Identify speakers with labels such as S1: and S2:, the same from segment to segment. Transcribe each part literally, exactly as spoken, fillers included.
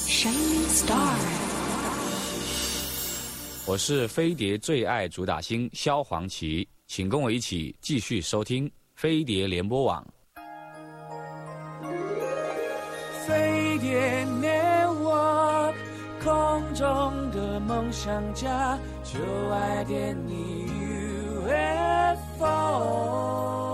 S1: Shining Star。
S2: 我是飞碟最爱主打星萧煌奇，请跟我一起继续收听飞碟联播网。
S3: 飞碟 Network， 空中的梦想家，就爱点你 U F O。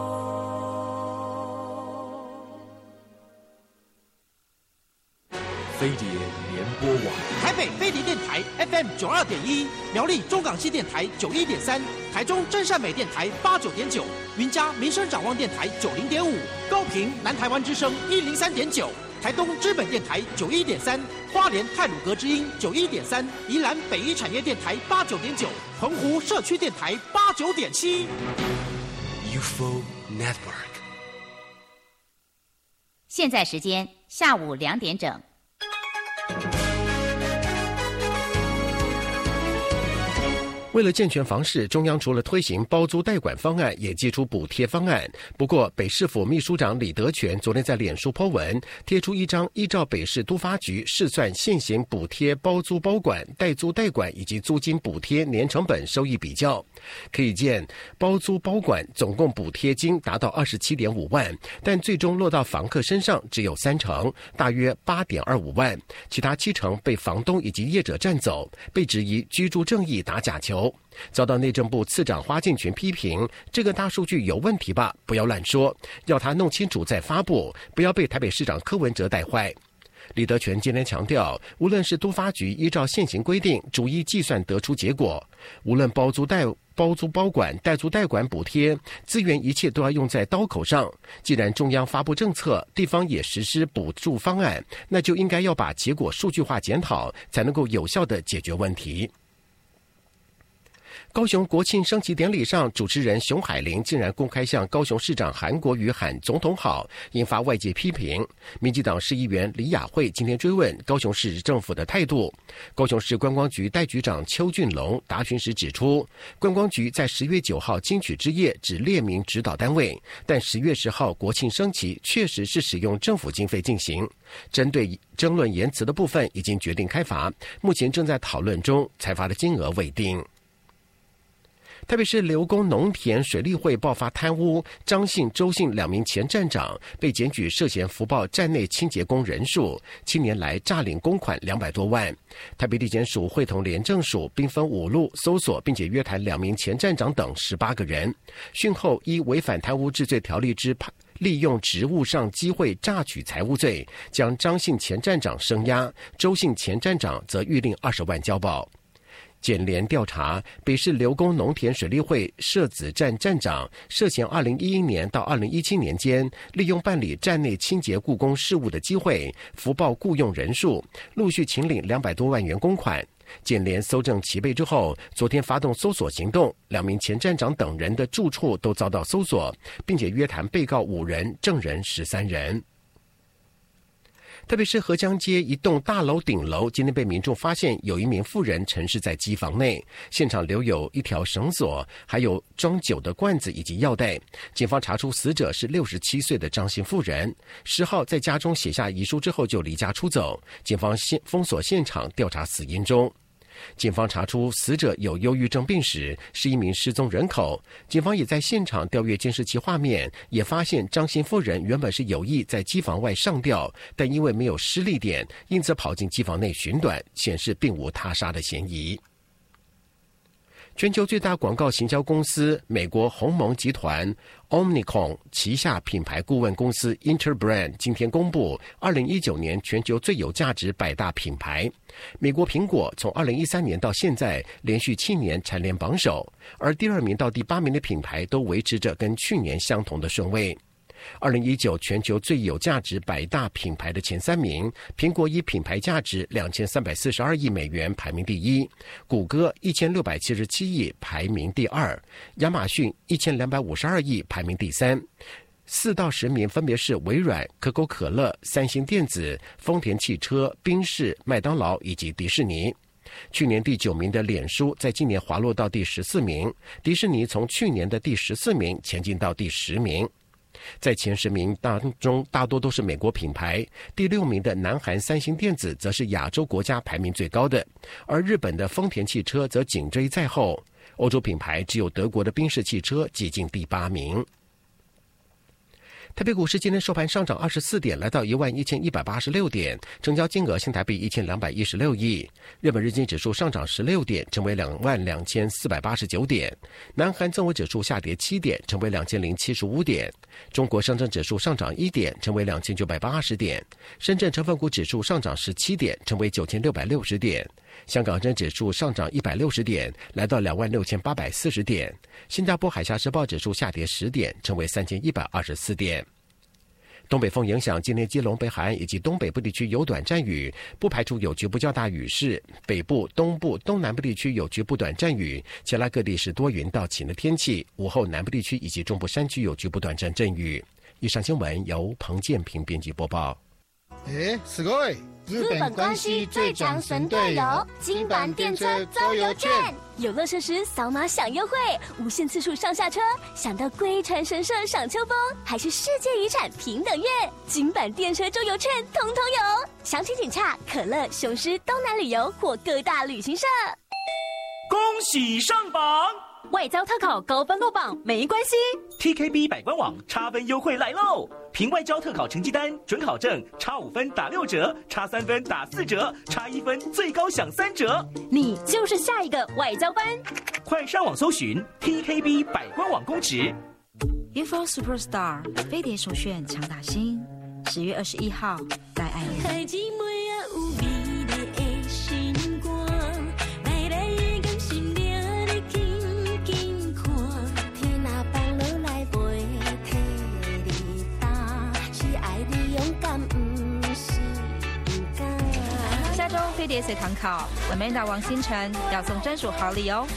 S4: 飞碟联播网，
S5: 台北飞碟电台 F M 九二点一，苗栗中港系电台九一点三，台中真善美电台八九点九，云嘉民生展望电台九零点五，高屏南台湾之声一零三点九，台东知本电台九一点三，花莲太鲁阁之音九一点三，宜兰北一产业电台八九点九，澎湖社区电台八九点七。
S4: U F O Network。
S6: 现在时间下午两点整。
S7: 为了健全房市，中央除了推行包租代管方案，也祭出补贴方案。不过，北市府秘书长李德全昨天在脸书 po 文，贴出一张依照北市都发局试算现行补贴包租包管、代租代管以及租金补贴年成本收益比较，可以见包租包管总共补贴金达到 二十七点五万，但最终落到房客身上只有三成，大约 八点二五万，其他七成被房东以及业者占走，被质疑居住正义打假球。遭到内政部次长花敬群批评，这个大数据有问题吧？不要乱说，要他弄清楚再发布，不要被台北市长柯文哲带坏。李德全今天强调，无论是都发局依照现行规定逐一计算得出结果，无论包租代包租包管、代租代管补贴资源，一切都要用在刀口上。既然中央发布政策，地方也实施补助方案，那就应该要把结果数据化检讨，才能够有效地解决问题。高雄国庆升旗典礼上，主持人熊海林竟然公开向高雄市长韩国瑜喊总统好，引发外界批评。民进党市议员李雅慧今天追问高雄市政府的态度。高雄市观光局代局长邱俊龙答询时指出，观光局在十月九号金曲之夜只列明指导单位，但十月十号国庆升旗确实是使用政府经费进行。针对争论言辞的部分已经决定开罚，目前正在讨论中，裁罚的金额未定。特别是刘公农田水利会爆发贪污，张姓、周姓两名前站长被检举涉嫌福报站内清洁工人数，七年来诈领公款两百多万。台北地检署会同廉政署兵分五路搜索，并且约谈两名前站长等十八个人。讯后依违反贪污治罪条例之利用职务上机会榨取财物罪，将张姓前站长声押，周姓前站长则预令二十万交保。检联调查，北市刘公农田水利会社子站站长涉嫌二零一一年到二零一七年间，利用办理站内清洁雇工事务的机会，福报雇用人数，陆续请领两百多万元公款。检联搜证齐备之后，昨天发动搜索行动，两名前站长等人的住处都遭到搜索，并且约谈被告五人，证人十三人。特别是河江街一栋大楼顶楼，今天被民众发现有一名妇人沉尸在机房内，现场留有一条绳索，还有装酒的罐子以及药袋。警方查出死者是六十七岁的张姓妇人，十号在家中写下遗书之后就离家出走。警方现封锁现场调查死因中。警方查出死者有忧郁症病史，是一名失踪人口。警方也在现场调阅监视器画面，也发现张姓妇人原本是有意在机房外上吊，但因为没有施力点，因此跑进机房内寻短，显示并无他杀的嫌疑。全球最大广告行销公司美国鸿蒙集团 Omnicom 旗下品牌顾问公司 Interbrand 今天公布二零一九年全球最有价值百大品牌。美国苹果从二零一三年到现在连续七年蝉联榜首，而第二名到第八名的品牌都维持着跟去年相同的顺位。二零一九全球最有价值百大品牌的前三名，苹果以品牌价值两千三百四十二亿美元排名第一，谷歌一千六百七十七亿排名第二，亚马逊一千两百五十二亿排名第三。四到十名分别是微软、可口可乐、三星电子、丰田汽车、宾士、麦当劳以及迪士尼。去年第九名的脸书在今年滑落到第十四名，迪士尼从去年的第十四名前进到第十名。 在前十名当中大多都是美国品牌，第六名的南韩三星电子则是亚洲国家排名最高的，而日本的丰田汽车则紧追在后。欧洲品牌只有德国的宾士汽车挤进第八名。台北股市今天收盘上涨二十四点，来到一万一千一百八十六点，成交金额新台币一千两百一十六亿。日本日经指数上涨十六点，成为两万两千四百八十九点。南韩综合指数下跌七点，成为两千零七十五点。中国上证指数上涨一点，成为两千九百八十点。深圳成分股指数上涨十七点，成为九千六百六十点。香港证指数上涨一百六十点，来到两万六千八百四十点。新加坡海峡时报指数下跌十点，成为三千一百二十四点。东北风影响，今天基隆、北海岸以及东北部地区有短暂雨，不排除有局部较大雨势。北部、东部、东南部地区有局部短暂雨，其他各地是多云到晴的天气。午后南部地区以及中部山区有局部短暂阵雨。以上新闻由彭建平编辑播报。
S1: え、すごい！日本关西最长神队友金板电车周游券，
S8: 游乐设施扫码享优惠，无限次数上下车，享到龟川神社赏秋风，还是世界遗产平等月。金板电车周游券通通有，详情请洽可乐、雄狮、东南旅游或各大旅行社。
S9: 恭喜上榜！
S8: 外交特考高分落榜没关系
S9: ，T K B 百官网差分优惠来喽！凭外交特考成绩单、准考证，差五分打六折，差三分打四折，差一分最高享三折。
S8: 你就是下一个外交官！
S9: 快上网搜寻 T K B 百官网公职。
S10: Info Superstar 飞碟首选强打星，十月二十一号在爱你。下周飞碟随堂考 ，Amanda 王星辰要送专属好礼哦。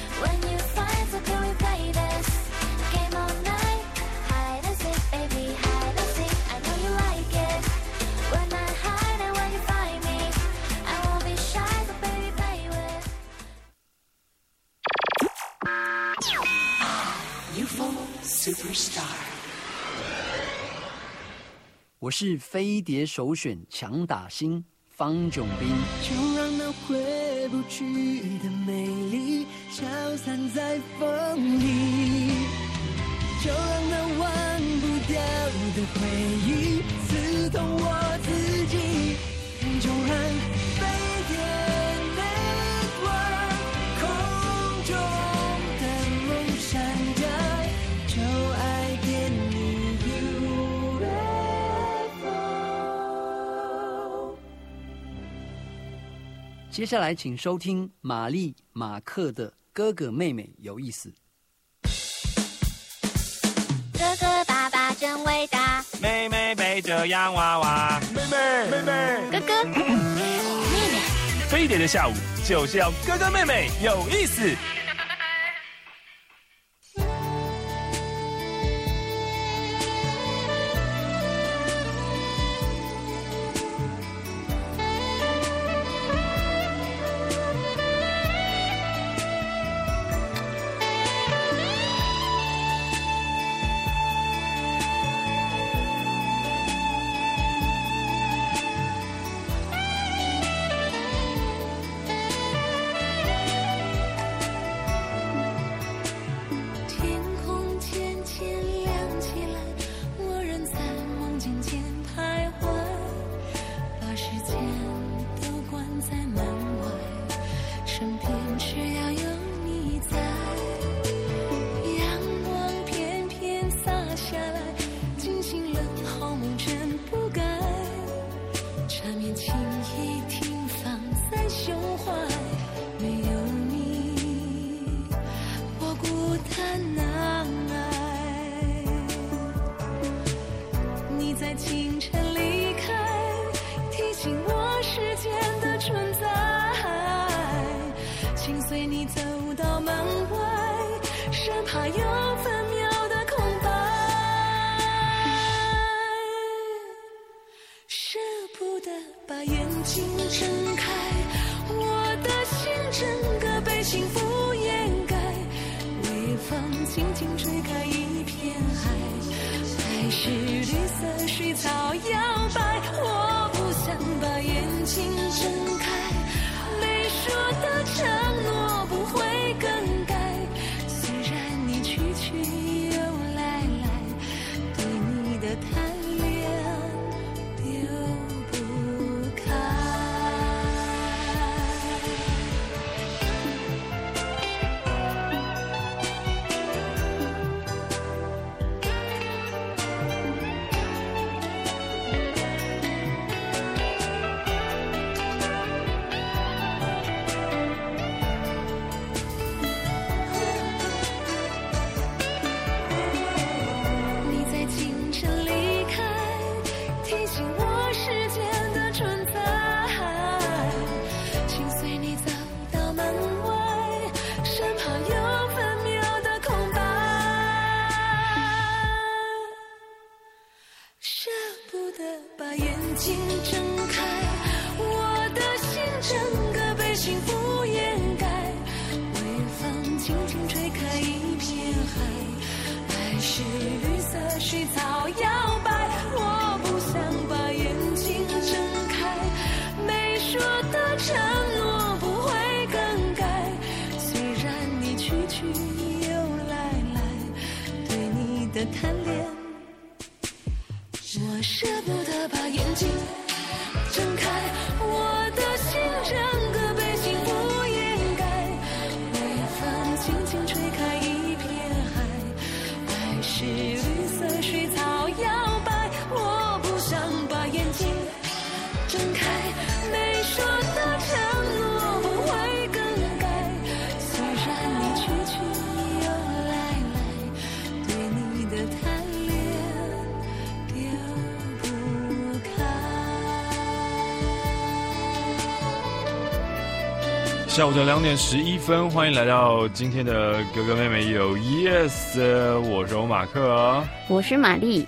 S11: 我是飞碟首选强打星方炯斌。
S3: 就让那回不去的美丽消散在风里，就让那忘不掉的回忆刺痛我自己，就让飞碟 Network 空中的梦想家，就爱点你 U F O。
S11: 接下来请收听玛丽马克的哥哥妹妹有意思。
S12: 哥哥爸爸真伟大，
S13: 妹妹背着洋娃娃，
S14: 妹妹妹妹，
S12: 哥哥妹妹，
S13: 飞碟的下午就是要哥哥妹妹有意思。
S3: 轻轻吹开一片海，爱是是绿色水草摇摆，我不想把眼睛睁开，没说的承诺不会更改，虽然你去去又来来，对你的贪恋丢不开。我舍不得把眼睛睁开，我的心整个被幸福掩盖，微风轻轻吹开一片海，爱是绿色水草摇摆，我不想把眼睛睁开，没说的承诺不会更改，虽然你去去又来来，对你的贪
S13: 下午的两点十一分，欢迎来到今天的哥哥妹妹有 Yes， 我是欧马克，
S14: 我是玛丽。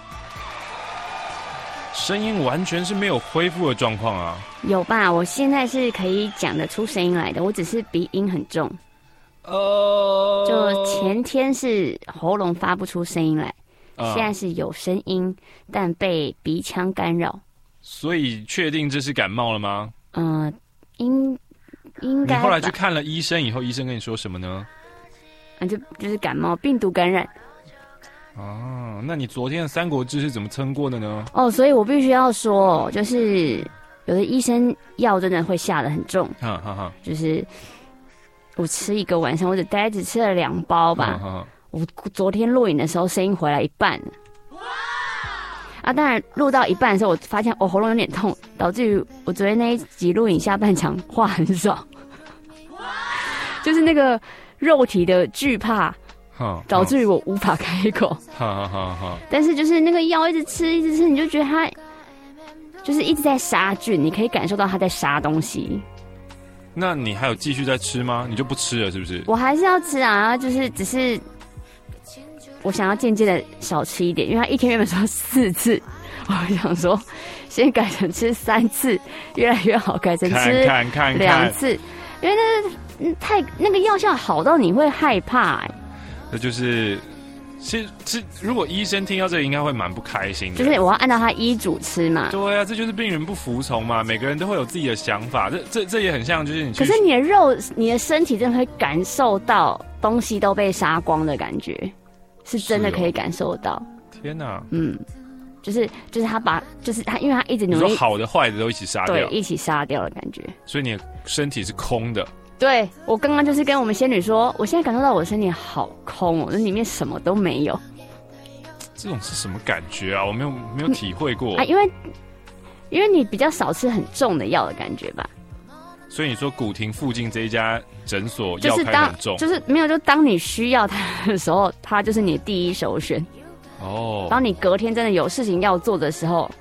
S13: 声音完全是没有恢复的状况啊？
S14: 有吧？我现在是可以讲得出声音来的，我只是鼻音很重。
S13: 呃，
S14: 就前天是喉咙发不出声音来，呃、现在是有声音，但被鼻腔干扰。
S13: 所以确定这是感冒了吗？
S14: 嗯、呃，应。应该
S13: 你后来去看了医生以后，医生跟你说什么呢？
S14: 啊，就就是感冒病毒感染。
S13: 哦，那你昨天的三国志是怎么撑过的呢？
S14: 哦，所以我必须要说，就是有的医生药真的会下得很重。
S13: 哈哈哈。就是
S14: 我吃一个晚上，我只大概只吃了两包吧。哈哈我昨天录影的时候，声音回来一半了。啊，当然录到一半的时候，我发现我、哦、喉咙有点痛，导致于我昨天那一集录影下半场话很少，就是那个肉体的惧怕，导致于我无法开口。但是就是那个药一直吃一直吃，你就觉得它就是一直在杀菌，你可以感受到它在杀东西。
S13: 那你还有继续在吃吗？你就不吃了是不是？
S14: 我还是要吃啊，就是只是。我想要渐渐的少吃一点，因为他一天原本说四次，我想说先改成吃三次，越来越好，改成吃两次，因为那个太那个药效好到你会害怕、欸。
S13: 这就是，其实如果医生听到这个，应该会蛮不开心的。
S14: 就是我要按照他医嘱吃嘛。
S13: 对啊，这就是病人不服从嘛，每个人都会有自己的想法，这这这也很像，就是你去。
S14: 可是你的肉，你的身体真的会感受到东西都被杀光的感觉。是真的可以感受到。
S13: 天哪！
S14: 嗯，就是就是他把就是他，因为他一直努力，
S13: 你说好的坏的都一起杀掉，
S14: 对，一起杀掉的感觉。
S13: 所以你的身体是空的。
S14: 对，我刚刚就是跟我们仙女说，我现在感受到我的身体好空哦，那里面什么都没有。
S13: 这种是什么感觉啊？我没有没有体会过、
S14: 嗯、啊，因为因为你比较少吃很重的药的感觉吧。
S13: 所以你说古亭附近这一家诊所药开很重，
S14: 就是没有，就当你需要它的时候，它就是你的第一首选。哦，当你隔天真的有事情要做的时候，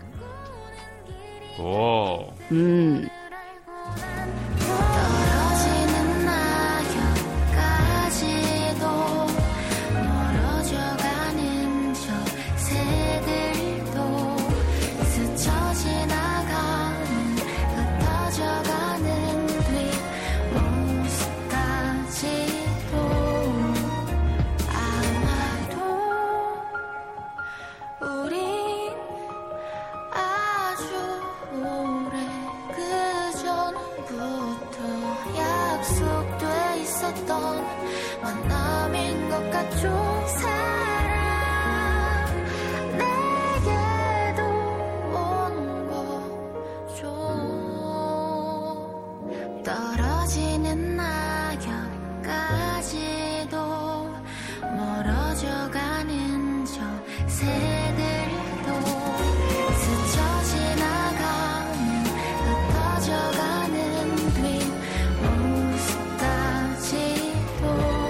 S13: 哦，
S14: 嗯。
S3: 없었던 만남인 것 같죠 사랑 내게도 온 거죠 떨어지는 낙엽까지도 멀어져가는 저 새들도 스쳐 지나가는 흩어져가는 뒷모습까지도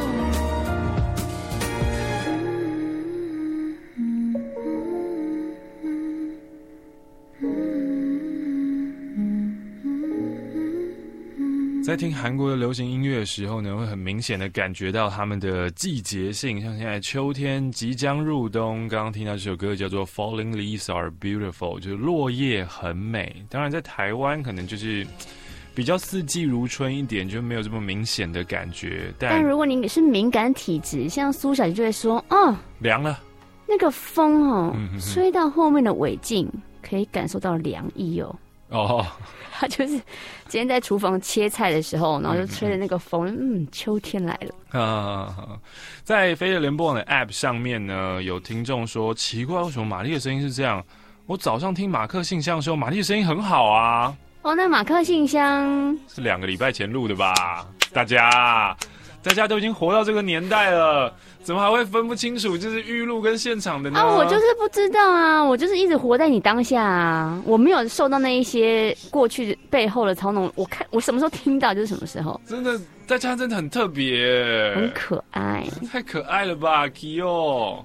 S13: 在听韩国的流行音乐的时候呢，会很明显的感觉到他们的季节性，像现在秋天即将入冬，刚刚听到这首歌叫做 Falling Leaves Are Beautiful， 就是落叶很美。当然在台湾可能就是比较四季如春一点，就没有这么明显的感觉。但,
S14: 但如果你是敏感体质，像苏小姐就会说，哦，
S13: 凉了，
S14: 那个风哦，
S13: 嗯、哼哼
S14: 吹到后面的尾劲，可以感受到凉意哦。
S13: 哦，
S14: 他就是今天在厨房切菜的时候，然后就吹着那个风，嗯，秋天来了。
S13: 啊，在飞碟联播网的 App 上面呢，有听众说奇怪，为什么玛丽的声音是这样？我早上听马克信箱的时候，玛丽的声音很好啊。
S14: 哦，那马克信箱
S13: 是两个礼拜前录的吧？大家，大家都已经活到这个年代了，怎么还会分不清楚就是预录跟现场的呢？
S14: 啊，我就是不知道啊，我就是一直活在你当下啊，我没有受到那一些过去背后的操弄，我看我什么时候听到就是什么时候。
S13: 真的，大家真的很特别，
S14: 很可爱，
S13: 太可爱了吧 ，Kyo。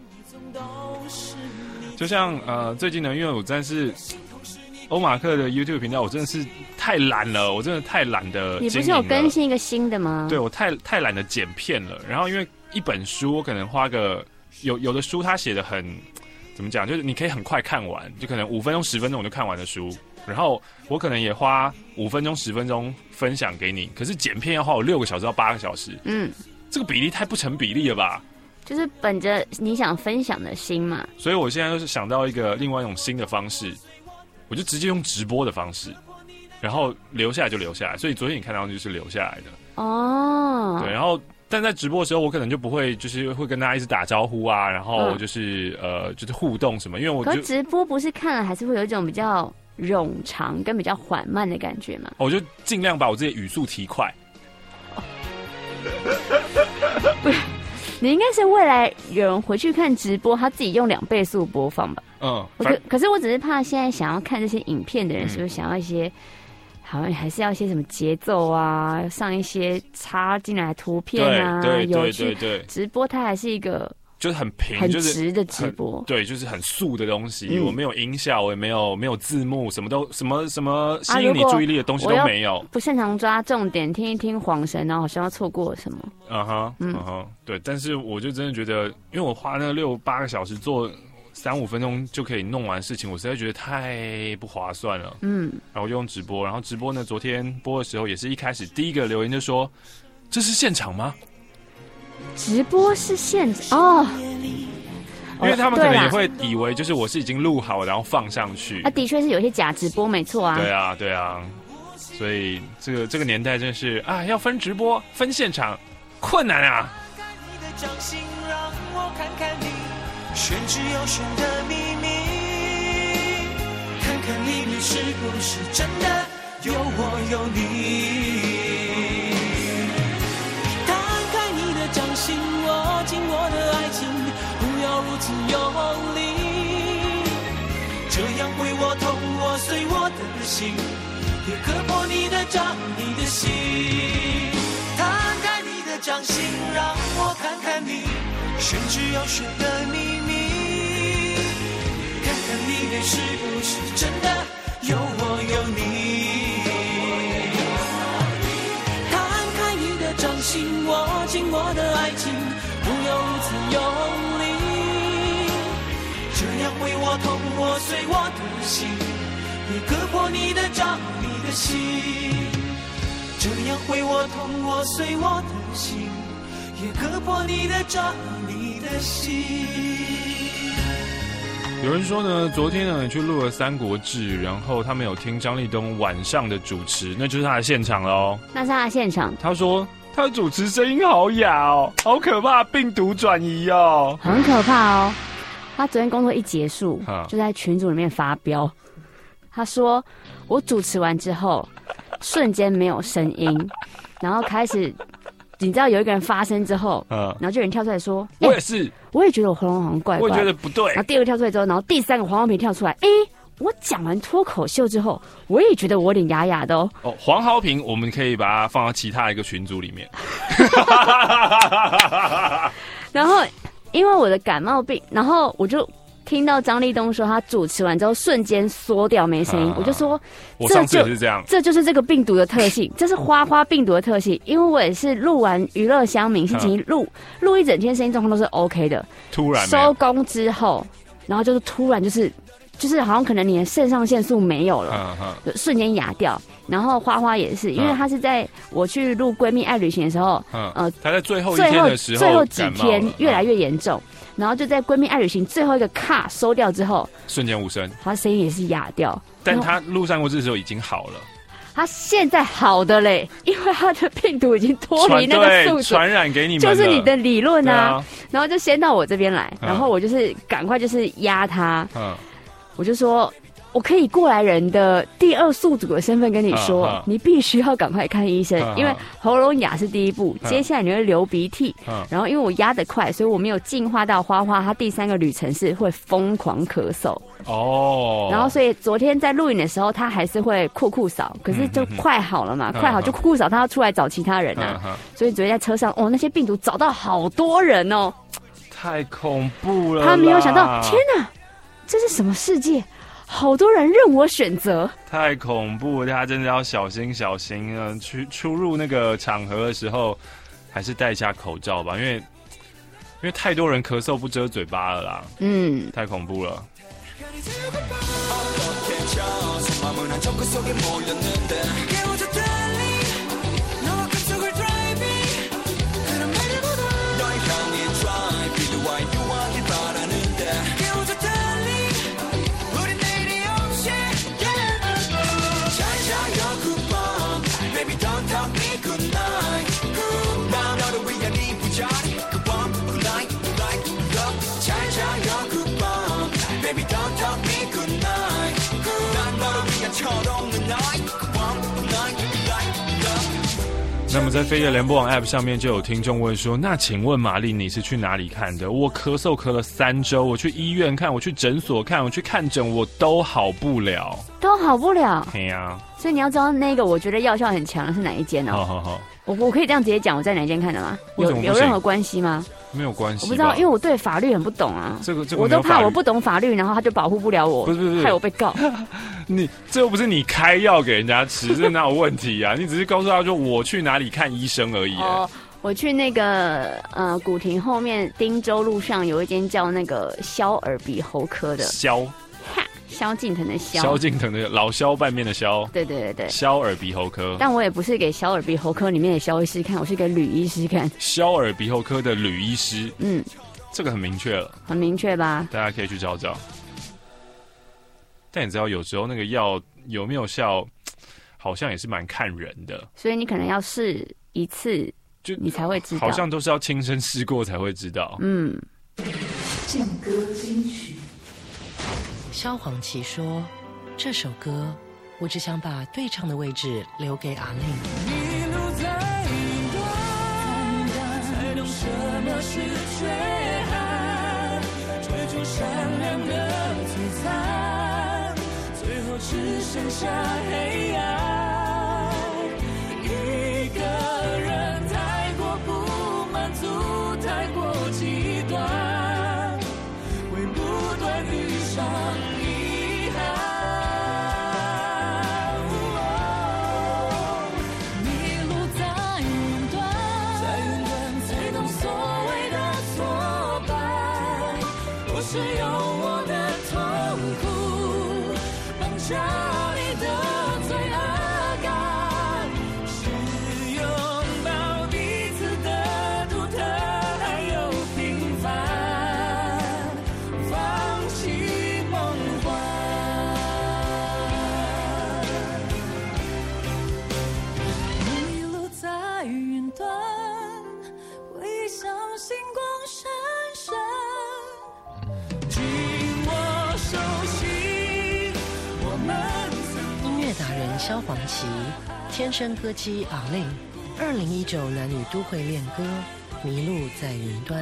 S13: 就像呃，最近呢，因为我真的是欧马克的 YouTube 频道，我真的是太懒了，我真的太懒得经营了。
S14: 你不是有更新一个新的吗？
S13: 对，我太太懒得剪片了。然后因为一本书，我可能花个有有的书，它写的很怎么讲，就是你可以很快看完，就可能五分钟、十分钟我就看完的书。然后我可能也花五分钟、十分钟分享给你，可是剪片要花我六个小时到八个小时。嗯，这个比例太不成比例了吧？
S14: 就是本着你想分享的心嘛。
S13: 所以我现在就是想到一个另外一种新的方式。我就直接用直播的方式，然后留下来就留下来，所以昨天你看到就是留下来的
S14: 哦。
S13: 对，然后但在直播的时候，我可能就不会就是会跟大家一直打招呼啊，然后就是、嗯、呃就是互动什么，因为我就
S14: 可是直播不是看了还是会有一种比较冗长跟比较缓慢的感觉嘛？
S13: 我就尽量把我自己的语速提快。
S14: 哦、不是，你应该是未来有人回去看直播，他自己用两倍速播放吧？嗯，可可是我只是怕现在想要看这些影片的人，是不是想要一些，好像还是要一些什么节奏啊，上一些插进来图片啊，
S13: 对对
S14: 对对对，直播它还是一个
S13: 就是很平、
S14: 很直的直播，
S13: 对，就是很素的东西。嗯、我没有音效，我也没有没有字幕，什么都什么什么吸引你注意力的东西都没有。
S14: 啊、不擅长抓重点，听一听晃神，然后好像要错过什么。
S13: 嗯哼，嗯哼，对。但是我就真的觉得，因为我花那六八个小时做。三五分钟就可以弄完事情，我实在觉得太不划算了。嗯，然后我就用直播，然后直播呢，昨天播的时候也是一开始第一个留言就说：“这是现场吗？”
S14: 直播是现场哦，
S13: 因为他们可能也会以为就是我是已经录好然后放上去。
S14: 啊，的确是有些假直播，没错啊。
S13: 对啊，对啊，所以这个这个年代真是啊，要分直播分现场困难啊。
S3: 选只有选的秘密，看看里面是不是真的有我有你。摊开你的掌心，握紧我的爱情，不要如此用力，这样会我痛我碎我的心，也割破你的掌你的心。摊开你的掌心，让我看看你选只有选的秘密，看看里面是不是真的有我有你。摊开你的掌心，握紧我的爱情，不要如此用力，这样会我痛我碎我的心，也割破你的掌你的心，这样会我痛我碎我的心，也割破你的掌你的心。
S13: 有人说呢，昨天呢去录了《三国志》，然后他们有听张立东晚上的主持，那就是他的现场喽。
S14: 那是他的现场。
S13: 他说他主持声音好哑哦，好可怕，病毒转移哦，
S14: 很可怕哦。他昨天工作一结束，就在群组里面发飙，他说我主持完之后，瞬间没有声音，然后开始，你知道有一个人发声之后，嗯，然后就有人跳出来说，
S13: 我也是，
S14: 我也觉得我喉咙好像怪怪，
S13: 我也觉得不对。
S14: 然后第二个跳出来之后，然后第三个黄浩平跳出来，哎。我讲完脱口秀之后，我也觉得我有点哑哑的哦。
S13: 哦，黄豪平，我们可以把它放到其他一个群组里面。
S14: 然后，因为我的感冒病，然后我就听到张立东说他主持完之后瞬间缩掉没声音，啊、我就说，
S13: 我上次也是这样，
S14: 这就是这个病毒的特性，这是花花病毒的特性。因为我也是录完娱乐乡民星期一录录一整天，声音状况都是 OK 的，
S13: 突然
S14: 收工之后，然后就是突然就是。就是好像可能你的肾上腺素没有了，嗯、瞬间哑掉。然后花花也是，因为她是在我去录闺蜜爱旅行的时候，嗯、呃，
S13: 她在最后一天的时候，
S14: 最后几天越来越严重，嗯、然后就在闺蜜爱旅行最后一个卡收掉之后，
S13: 瞬间无声，
S14: 她声音也是哑掉。
S13: 但她录上过这的时候已经好了。
S14: 他现在好的嘞，因为他的病毒已经脱离那个宿主，
S13: 传染给你们，
S14: 就是你的理论啊。啊然后就先到我这边来，嗯、然后我就是赶快就是压他。嗯我就说，我可以过来人的第二宿主的身份跟你说，啊啊、你必须要赶快看医生，啊、因为喉咙哑是第一步，啊、接下来你会流鼻涕，啊、然后因为我压得快，所以我没有进化到花花，他第三个旅程是会疯狂咳嗽。哦，然后所以昨天在录影的时候，他还是会酷酷扫，可是就快好了嘛，嗯、快好就酷酷扫，他要出来找其他人啊，啊所以昨天在车上，哦，那些病毒找到好多人哦，
S13: 太恐怖了，
S14: 他没有想到，天哪！这是什么世界？好多人任我选择，
S13: 太恐怖了！大家真的要小心小心啊！去出入那个场合的时候，还是戴一下口罩吧，因为因为太多人咳嗽不遮嘴巴了啦。嗯，太恐怖了。那么在飞碟联播网 App 上面就有听众问说，那请问玛丽你是去哪里看的？我咳嗽咳了三周，我去医院看，我去诊所看，我去看诊，我都好不了，
S14: 都好不了。
S13: 对呀，
S14: 所以你要知道那个我觉得药效很强的是哪一间哦。好好好，我我可以这样直接讲我在哪一间看的吗？有有任何关系吗？
S13: 没有关系，
S14: 我不知道，因为我对法律很不懂啊。这个这个我都怕我不懂法律，然后他就保护不了我，
S13: 不是不是，
S14: 害我被告。
S13: 你这又不是你开药给人家吃，这哪有问题啊？你只是告诉他说我去哪里看医生而已。哦，
S14: 我去那个呃古亭后面汀州路上有一间叫那个萧耳鼻喉科的。
S13: 萧。
S14: 萧敬腾的萧，
S13: 萧敬腾的老萧拌面的萧，
S14: 对对对对，
S13: 萧耳鼻喉科。
S14: 但我也不是给萧耳鼻喉科里面的萧医师看，我是给吕医师看。
S13: 萧耳鼻喉科的吕医师，嗯，这个很明确了，
S14: 很明确吧？
S13: 大家可以去找找。但你知道，有时候那个药有没有效，好像也是蛮看人的。
S14: 所以你可能要试一次，就你才会知道。
S13: 好像都是要亲身试过才会知道。嗯。
S15: 劲歌金曲。萧煌奇说：“这首歌，我只想把对唱的位置留给阿令。”迷路在云端，才懂什么是缺憾，追逐善良的璀璨，最后只剩下黑暗。一个人太过不满足，太过极端，会不断遇上。是用我的痛苦绑架你的罪恶感，是拥抱彼此的独特还有平凡，放弃梦幻。迷路在云端， 萧煌奇，天生歌姬阿令，二零一九男女都会恋歌《迷路在云端》。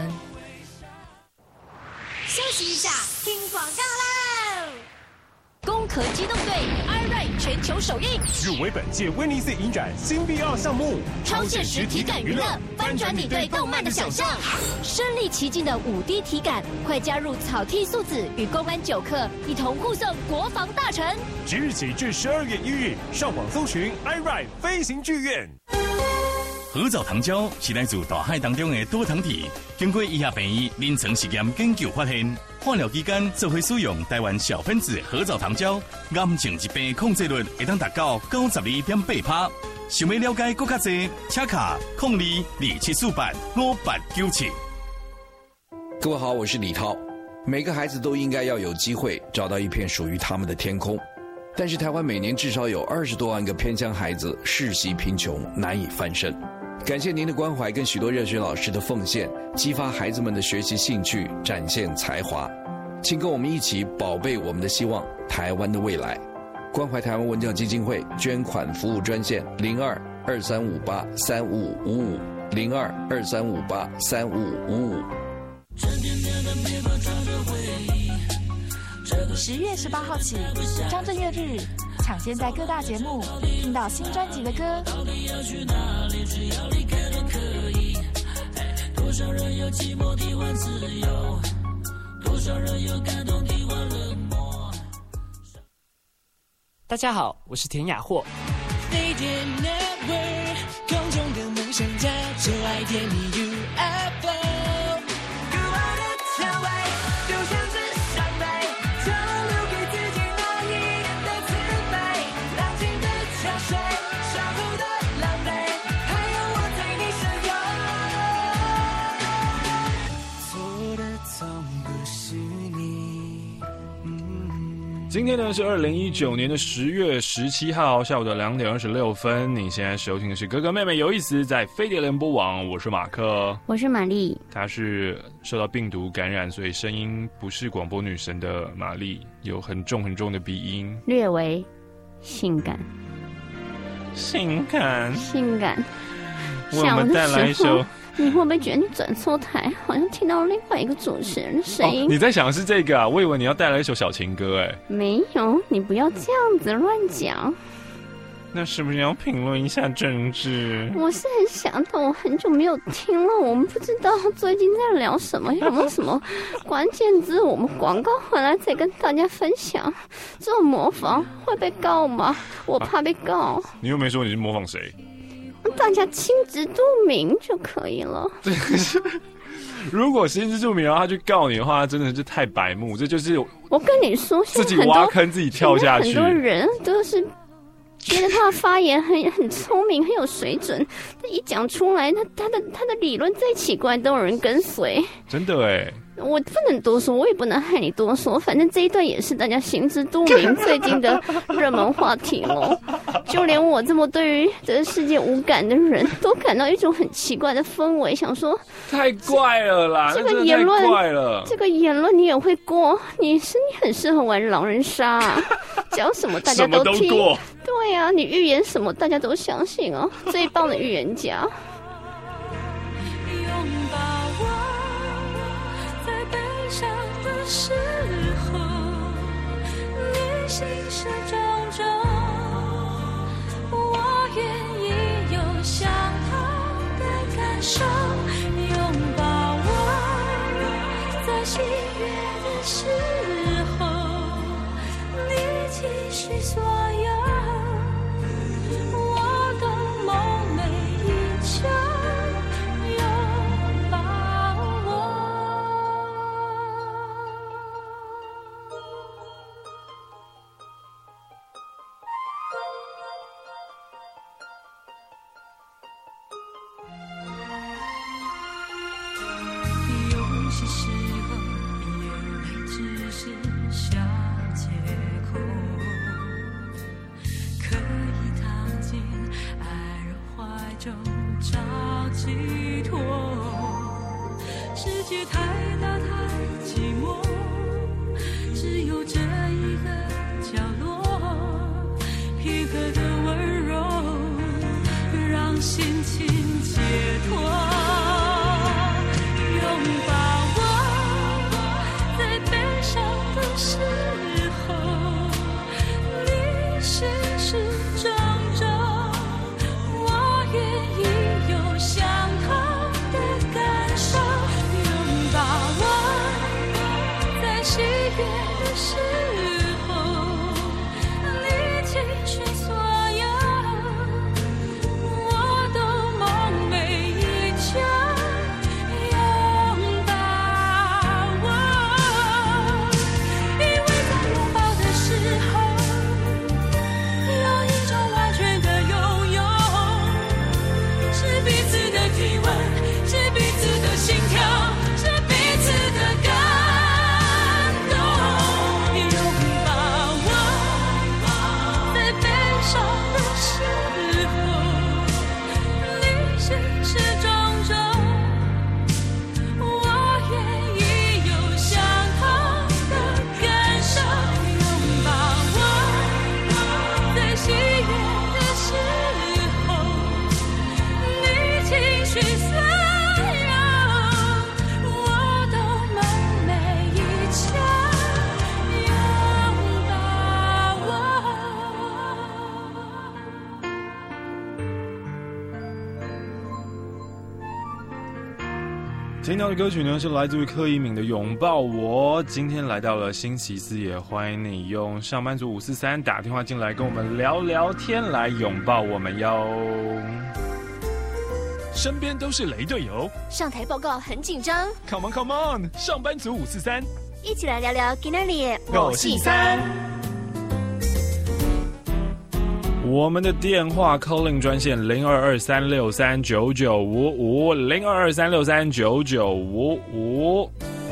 S8: 休息一下，听广告喽！攻壳机动队 iRide 全球首映，
S16: 入围本届威尼斯影展新 V R 项目，
S8: 超现实体感娱乐，翻转你对动漫的想象。身临其境的五 D 体感，快加入草剃素子与公安九课，一同护送国防大臣。
S16: 即日起至十二月一日，上网搜寻 iRide 飞行剧院。
S17: 合藻糖胶是来自大海当中的多糖体，经过医学病医临床实验研究发现，化疗期间做伙使用台湾小分子合藻糖胶，癌症疾病控制率会当达到九十二点八趴。想要了解更加多，请卡控二二七四八五八九七。
S18: 各位好，我是李涛。每个孩子都应该要有机会找到一片属于他们的天空。但是台湾每年至少有二十多万个偏乡孩子世袭贫穷，难以翻身。感谢您的关怀跟许多热血老师的奉献，激发孩子们的学习兴趣，展现才华。请跟我们一起宝贝我们的希望，台湾的未来。关怀台湾文教基金会捐款服务专线零二二三五八三五五五零二二三五八三五五五。
S19: 十月十八号起，张震岳日抢先在各大节目听到新专辑的歌。多少人有寂寞地换自由，多少人有感动地换冷漠。
S20: 大家好，我是田雅霍。
S3: 飞碟 Network， 空中的梦想家，就爱点你 U F O。古老的蔷薇，就像是伤悲，就留给自己那一点的慈悲。浪静的潮水，伤后的狼狈，还有我对你深有。错的从不是你。
S13: 嗯、今天呢是二零一九年的十月十七号下午的两点二十六分。你现在收听的是哥哥妹妹有意思，在飞碟联播网，我是马克，
S14: 我是玛丽。
S13: 她是受到病毒感染，所以声音不是广播女神的玛丽，有很重很重的鼻音，
S14: 略为性感，
S13: 性感，
S14: 性感。
S13: 为我们带来一首。
S14: 你会不会觉得你转错台，好像听到另外一个主持人的声音？
S13: 哦、你在想的是这个啊？我以为你要带来一首小情歌哎。
S14: 没有，你不要这样子乱讲。
S13: 那是不是要评论一下政治？
S14: 我是很想的，我很久没有听了，我们不知道最近在聊什么，有没有什么关键字？我们广告回来再跟大家分享。这种模仿会被告吗？我怕被告。啊、
S13: 你又没说你是模仿谁？
S14: 大家心知肚明就可以了。
S13: 如果心知肚明，然后他去告你的话，真的是太白目。这就是
S14: 我跟你说，
S13: 自己挖坑自己跳下去。
S14: 很多人都是觉得他的发言很很聪明，很有水准，一讲出来，他他的他的理论再奇怪，都有人跟随。
S13: 真的哎。
S14: 我不能多说，我也不能害你多说，反正这一段也是大家心知肚明最近的热门话题咯。就连我这么对于这个世界无感的人都感到一种很奇怪的氛围，想说
S13: 太怪了啦，
S14: 这个言论
S13: 怪了，
S14: 这个言论你也会过？你是你很适合玩狼人杀、啊，讲什么大家都听，
S13: 什么都过。
S14: 对呀、啊，你预言什么大家都相信哦，最棒的预言家。
S3: 伤的时候，你心事重重，我愿意有相同的感受，拥抱我，在喜悦的时候，你期许所有，我都梦寐以求。世界太大太寂寞，只有这一个角落，片刻的心情解脱，拥抱我，在悲伤的时候，你心事重重，我愿意有相同的感受，拥抱我，在喜悦的时候，你情绪所有，我都梦寐以求，拥抱我，因为在拥抱的时候，有一种完全的拥有，是彼此的体温，是彼此的心跳，是彼此的感动，拥抱我，在悲伤的时候，你心事重重，我愿意有相同的感受，拥抱我，在喜悦的时候，你情绪所有，我都梦寐以求，拥抱我。
S13: 听到的歌曲呢是来自于柯以敏的《拥抱我》。今天来到了星期四，也欢迎你用上班族五四三打电话进来跟我们聊聊天，来拥抱我们哟。
S16: 身边都是雷队友
S8: 上台报告很紧张，
S16: ，Come on Come on， 上班族五四三，
S8: 一起来聊聊今天里
S16: 我系三。
S13: 我们的电话 calling 专线零二二三六三九九五五零二二三六三九九五五。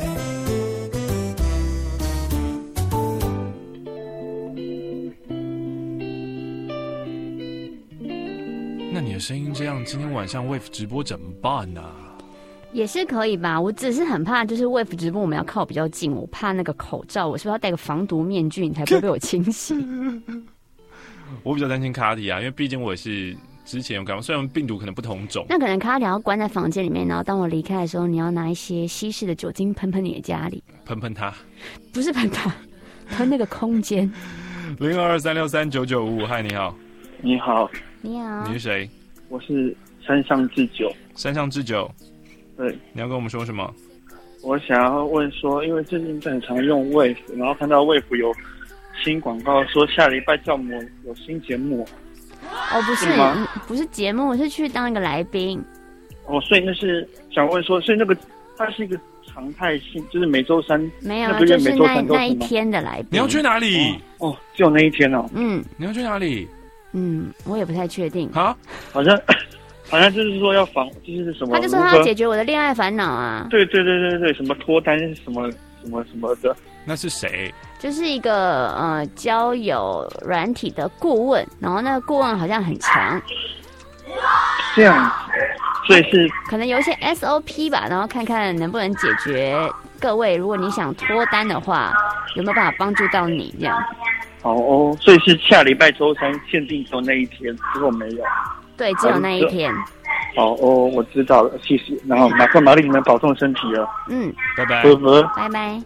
S13: 那你的声音这样，今天晚上 Wave 直播怎么办呢、啊？
S14: 也是可以吧，我只是很怕，就是 Wave 直播我们要靠比较近，我怕那个口罩，我是不是要戴个防毒面具，你才不会被我清洗？
S13: 我比较担心卡迪啊，因为毕竟我也是之前有感冒，虽然病毒可能不同种。
S14: 那可能卡迪要关在房间里面，然后当我离开的时候，你要拿一些稀释的酒精喷喷你的家里，
S13: 喷喷它，
S14: 不是喷它，喷那个空间。
S13: 零二二三六三九九五五，嗨，你好，
S21: 你好，
S14: 你好，
S13: 你是谁？
S21: 我是山上智久。
S13: 山上智久，
S21: 对，
S13: 你要跟我们说什么？
S21: 我想要问说，因为最近很常用 Wave， 然后看到 Wave 有新广告说下礼拜叫我们有新节目。
S14: 哦，不是，
S21: 是吗？
S14: 不是节目，我是去当一个来宾。
S21: 哦，所以那是想问说，所以那个它是一个常态性，就是每周三
S14: 没有，
S21: 那个月
S14: 就是那
S21: 每周三都
S14: 那一天的来宾。
S13: 你要去哪里？
S21: 哦，哦只有那一天哦。
S14: 嗯，
S13: 你要去哪里？
S14: 嗯，我也不太确定。
S13: 好，
S21: 好像好像就是说要防，就是什么？
S14: 他就说他要解决我的恋爱烦恼啊。
S21: 对对对对对，什么脱单什么什么什么的。
S13: 那是谁？
S14: 就是一个呃交友软体的顾问，然后那个顾问好像很强。
S21: 这样，所以是
S14: 可能有一些 S O P 吧，然后看看能不能解决各位，如果你想脱单的话，有没有办法帮助到你这样。
S21: 好哦，所以是下礼拜周三限定只有那一天，结果没有。
S14: 对，只有那一天。
S21: 好哦，我知道了，谢谢。然后马上麻烦你们保重身体了。
S14: 嗯，
S13: 拜拜。
S21: 拜拜。
S14: 拜拜。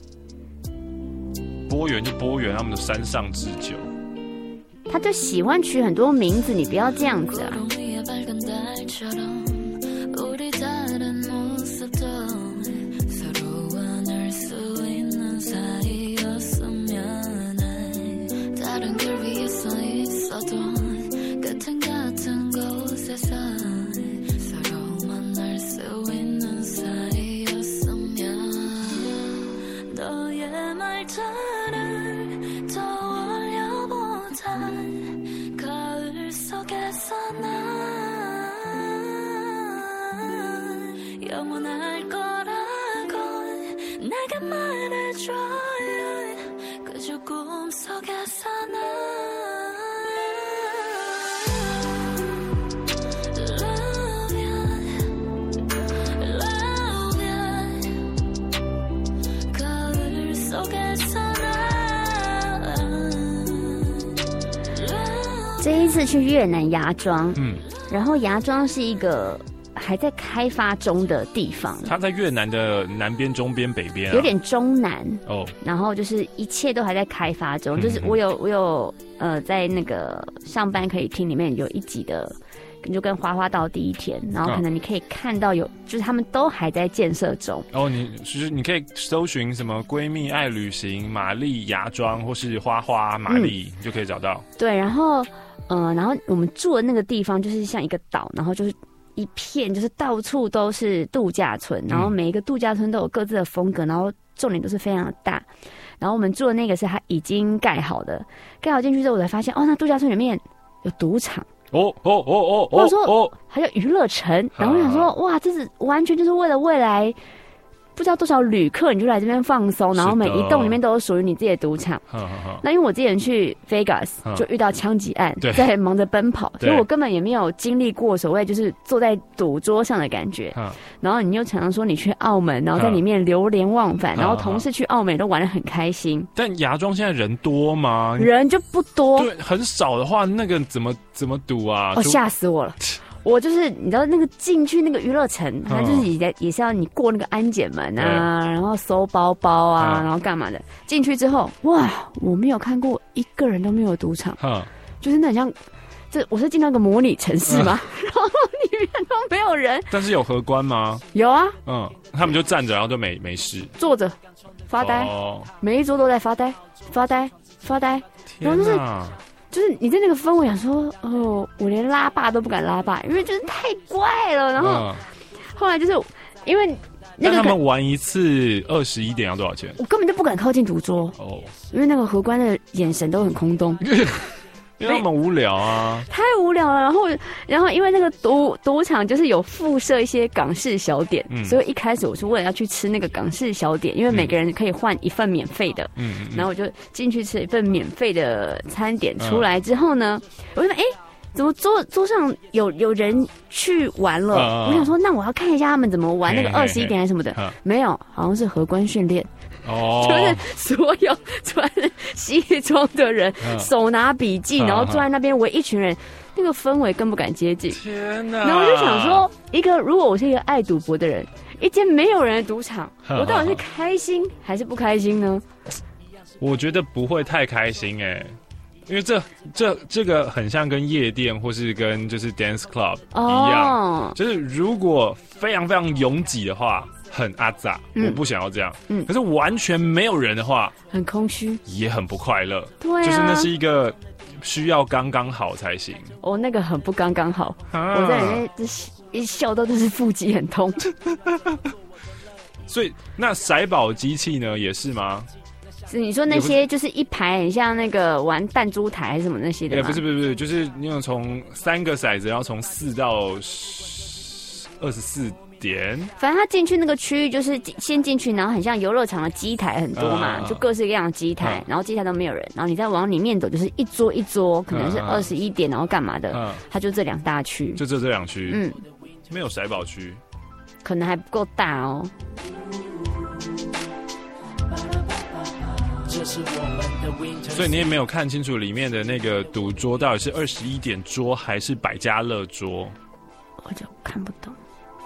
S13: 波源就波源，他们的山上之酒。
S14: 他就喜欢取很多名字，你不要这样子啊。
S3: 영원할 거라고 내가 말해줘요 그저 꿈속에서는 Love you, love you 거울 속에서는
S14: 这一次去越南芽庄，
S13: 嗯，
S14: 然后芽庄是一个还在开发中的地方，
S13: 它在越南的南边、中边、北边、啊，
S14: 有点中南
S13: 哦。
S14: 然后就是一切都还在开发中，
S13: 嗯、
S14: 就是我有我有呃在那个上班可以听里面有一集的，就跟花花到第一天，然后可能你可以看到有，就是他们都还在建设中。
S13: 哦，你就是你可以搜寻什么闺蜜爱旅行、玛丽芽庄或是花花玛丽，嗯、你就可以找到。
S14: 对，然后呃，然后我们住的那个地方就是像一个岛，然后就是。一片就是到处都是度假村，然后每一个度假村都有各自的风格，然后重点都是非常的大。然后我们住的那个是它已经盖好的，盖好进去之后我才发现，哦，那度假村里面有赌场，
S13: 哦哦哦哦，
S14: 或者说哦还有娱乐城。然后我想说，哇，这是完全就是为了未来。不知道多少旅客，你就来这边放松，然后每一栋里面都有属于你自己的赌场。那因为我之前去 Vegas 就遇到枪击案，在忙着奔跑，所以我根本也没有经历过所谓就是坐在赌桌上的感觉。然后你又常常说你去澳门，然后在里面流连忘返，然后同事去澳门都玩得很开心。
S13: 但芽庄现在人多吗？
S14: 人就不多，
S13: 对，很少的话，那个怎么怎么赌啊？
S14: 哦，吓死我了！我就是你知道那个进去那个娱乐城，它就是也也是要你过那个安检门啊，然后搜包包啊，然后干嘛的。进去之后，哇，我没有看过一个人都没有赌场，就是那很像，这我是进到一个模拟城市嘛，然后里面都没有人。
S13: 但是有荷官吗？
S14: 有啊，
S13: 嗯，他们就站着，然后就没没事，
S14: 坐着发呆，每一桌都在发呆，发呆，发呆，然后就是。就是你在那个氛围想说，哦，我连拉霸都不敢拉霸，因为就是太怪了。然后、嗯、后来就是因为那个
S13: 他们玩一次二十一点要多少钱？
S14: 我根本就不敢靠近赌桌哦，因为那个荷官的眼神都很空洞。
S13: 因为他们无聊啊，
S14: 太无聊了。然后，然后因为那个赌赌场就是有附设一些港式小点，嗯、所以一开始我是为了要去吃那个港式小点，因为每个人可以换一份免费的。嗯嗯。然后我就进去吃一份免费的餐点，出来之后呢，嗯、我就说，哎、欸，怎么桌桌上有有人去玩了？嗯、我想说，那我要看一下他们怎么玩那个二十一点还是什么的，嘿嘿嘿没有，好像是荷官训练。哦，就是所有穿西装的人，嗯、手拿笔记，然后坐在那边围一群人，那个氛围更不敢接近。
S13: 天哪！
S14: 然后我就想说，一个如果我是一个爱赌博的人，一间没有人的赌场，我到底是开心还是不开心呢？
S13: 我觉得不会太开心哎、欸。因为这这这个很像跟夜店或是跟就是 dance club 一样，哦、就是如果非常非常拥挤的话，很阿杂，嗯、我不想要这样。嗯，可是完全没有人的话，
S14: 很空虚，
S13: 也很不快乐。
S14: 对啊，
S13: 就是那是一个需要刚刚好才行。
S14: 哦，那个很不刚刚好，啊、我在里面一笑到都是腹肌很痛。
S13: 所以那骰宝机器呢，也是吗？
S14: 你说那些就是一排很像那个玩弹珠台还是什么那些的吗？
S13: 不是不是不是，就是你有从三个骰子，然后从四到二十四点。
S14: 反正他进去那个区域就是先进去，然后很像游乐场的机台很多嘛，嗯、就各式各样的机台，嗯、然后机台都没有人，然后你再往里面走，就是一桌一桌，可能是二十一点，然后干嘛的？嗯、他就这两大区，
S13: 就这这两区，嗯，没有骰宝区，
S14: 可能还不够大哦。
S13: 所以你也没有看清楚里面的那个赌桌到底是二十一点桌还是百家乐桌，
S14: 我就看不懂。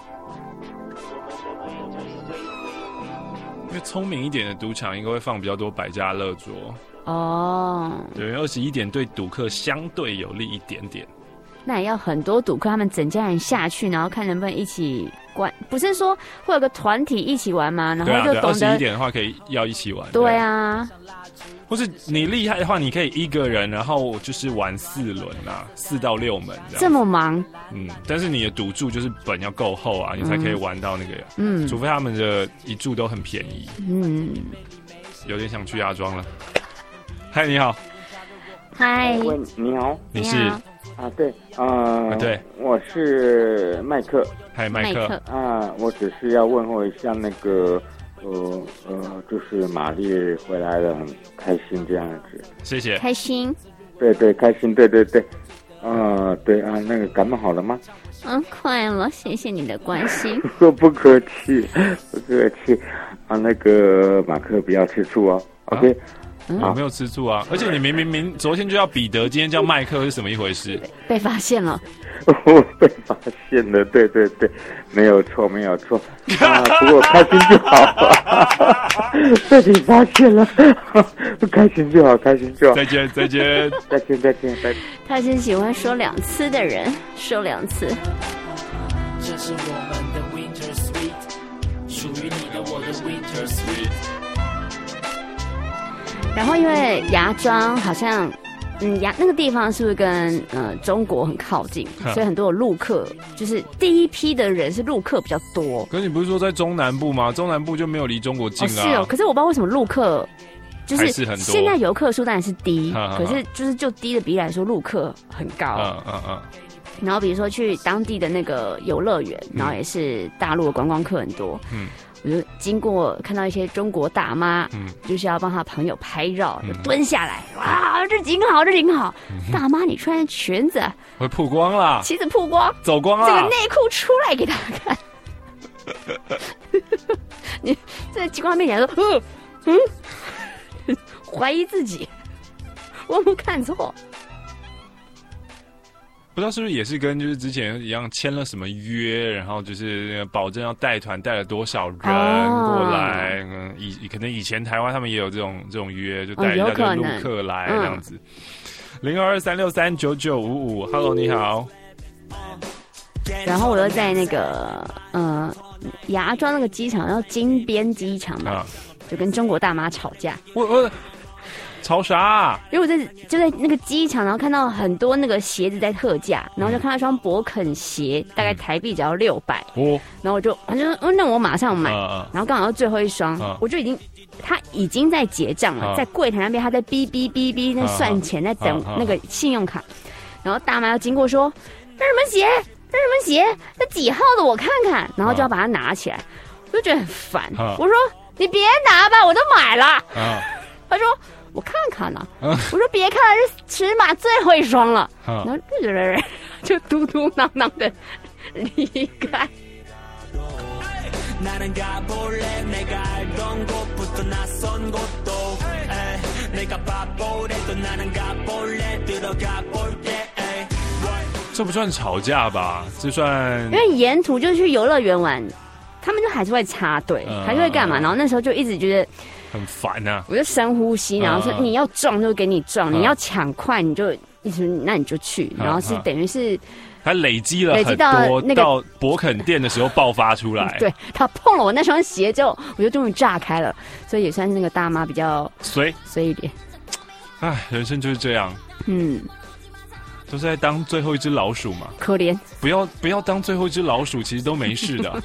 S13: 因为聪明一点的赌场应该会放比较多百家乐桌
S14: 哦。
S13: 对，二十一点对赌客相对有利一点点。
S14: 那也要很多赌客他们整家人下去，然后看能不能一起玩，不是说会有个团体一起玩吗？然后就懂得
S13: 二十一点的话可以要一起玩。
S14: 对啊，
S13: 或是你厉害的话，你可以一个人，然后就是玩四轮啊，四到六门这样。
S14: 这么忙？
S13: 嗯，但是你的赌注就是本要够厚啊，你才可以玩到那个。嗯，除非他们的一注都很便宜。嗯，有点想去芽庄了。嗨，你好。
S14: 嗨，
S2: 你好。
S13: 你是？
S2: 啊，对，呃，
S13: 啊、对，
S2: 我是麦克，
S13: 嗨，麦克，
S2: 啊，我只是要问候一下那个，呃呃，就是玛丽回来了，很开心这样子，
S13: 谢谢，
S14: 开心，
S2: 对对，开心，对对对，啊、呃，对啊，那个感冒好了吗？
S14: 嗯，快了，谢谢你的关心，
S2: 不客气，不客气，啊，那个马克不要吃醋哦、啊、，OK。
S14: 嗯
S13: 我没有吃醋啊，而且你明明明昨天就叫彼得，今天叫麦克，是什么一回事？
S14: 被发现了。
S2: 我被发现了，对对对，没有错，没有错。啊，不过开心就好。被你发现了，开心就好，开心就好。
S13: 再见，再见，
S2: 再见，再见，再见。
S14: 他是喜欢说两次的人，说两次。
S19: 这是我们的 Winter Sweet， 属于你的我的 Winter Sweet。
S14: 然后因为芽庄好像。嗯，呀，那个地方是不是跟呃中国很靠近，所以很多有陆客，就是第一批的人是陆客比较多。
S13: 可是你不是说在中南部吗？中南部就没有离中国近啊。
S14: 哦是哦，可是我不知道为什么陆客就是
S13: 是很多
S14: 现在游客数当然是低，
S13: 呵呵呵
S14: 可是就是就低的比例来说，陆客很高。
S13: 嗯嗯嗯。
S14: 然后比如说去当地的那个游乐园，然后也是大陆的观光客很多。嗯。我就经过看到一些中国大妈，嗯，就是要帮她朋友拍照，就蹲下来，哇，这景好，这景好。嗯、大妈，你穿裙子
S13: 会曝光啦，
S14: 旗子曝光，
S13: 走光啦，
S14: 这个内裤出来给他看。你在激光面前说，嗯嗯，怀疑自己，我有没有看错？
S13: 不知道是不是也是跟就是之前一样签了什么约，然后就是保证要带团带了多少人过来，哦、嗯，以可能以前台湾他们也有这种这种约，就带一大堆陆客来这样子。零二二三六三九九五五 ，Hello， 你好。
S14: 然后我又在那个呃芽庄那个机场，然后金边机场嘛，啊、就跟中国大妈吵架。
S13: 我我。吵啥、啊？
S14: 因为我在就在那个机场，然后看到很多那个鞋子在特价，然后就看到一双勃肯鞋，大概台币只要六百。哦，然后我就我就说，那我马上买。啊、然后刚好最后一双，啊、我就已经他已经在结账了，啊、在柜台那边他在哔哔哔哔那算钱，在等那个信用卡。然后大妈要经过说：“那什么鞋？那什么鞋？那几号的？我看看。”然后就要把它拿起来，我就觉得很烦。啊、我说：“你别拿吧，我都买了。啊”他说。我看看呢、啊，啊、我说别看了，这尺码最后一双了。啊、然后就嘟嘟囔囔的离开。
S13: 这不算吵架吧？这算
S14: 因为沿途就去游乐园玩，他们就还是会插队，嗯、还是会干嘛？然后那时候就一直觉得。
S13: 很烦呐、啊！
S14: 我就深呼吸，然后说你要撞就给你撞，嗯、你要抢快你就一直那你就去，嗯、然后是等于是
S13: 它累积了很多，到那个到勃肯店的时候爆发出来。
S14: 对，他碰了我那双鞋之后，我就终于炸开了，所以也算是那个大妈比较
S13: 随
S14: 随一点。
S13: 唉，人生就是这样，嗯，都是在当最后一只老鼠嘛，
S14: 可怜。
S13: 不要不要当最后一只老鼠，其实都没事的。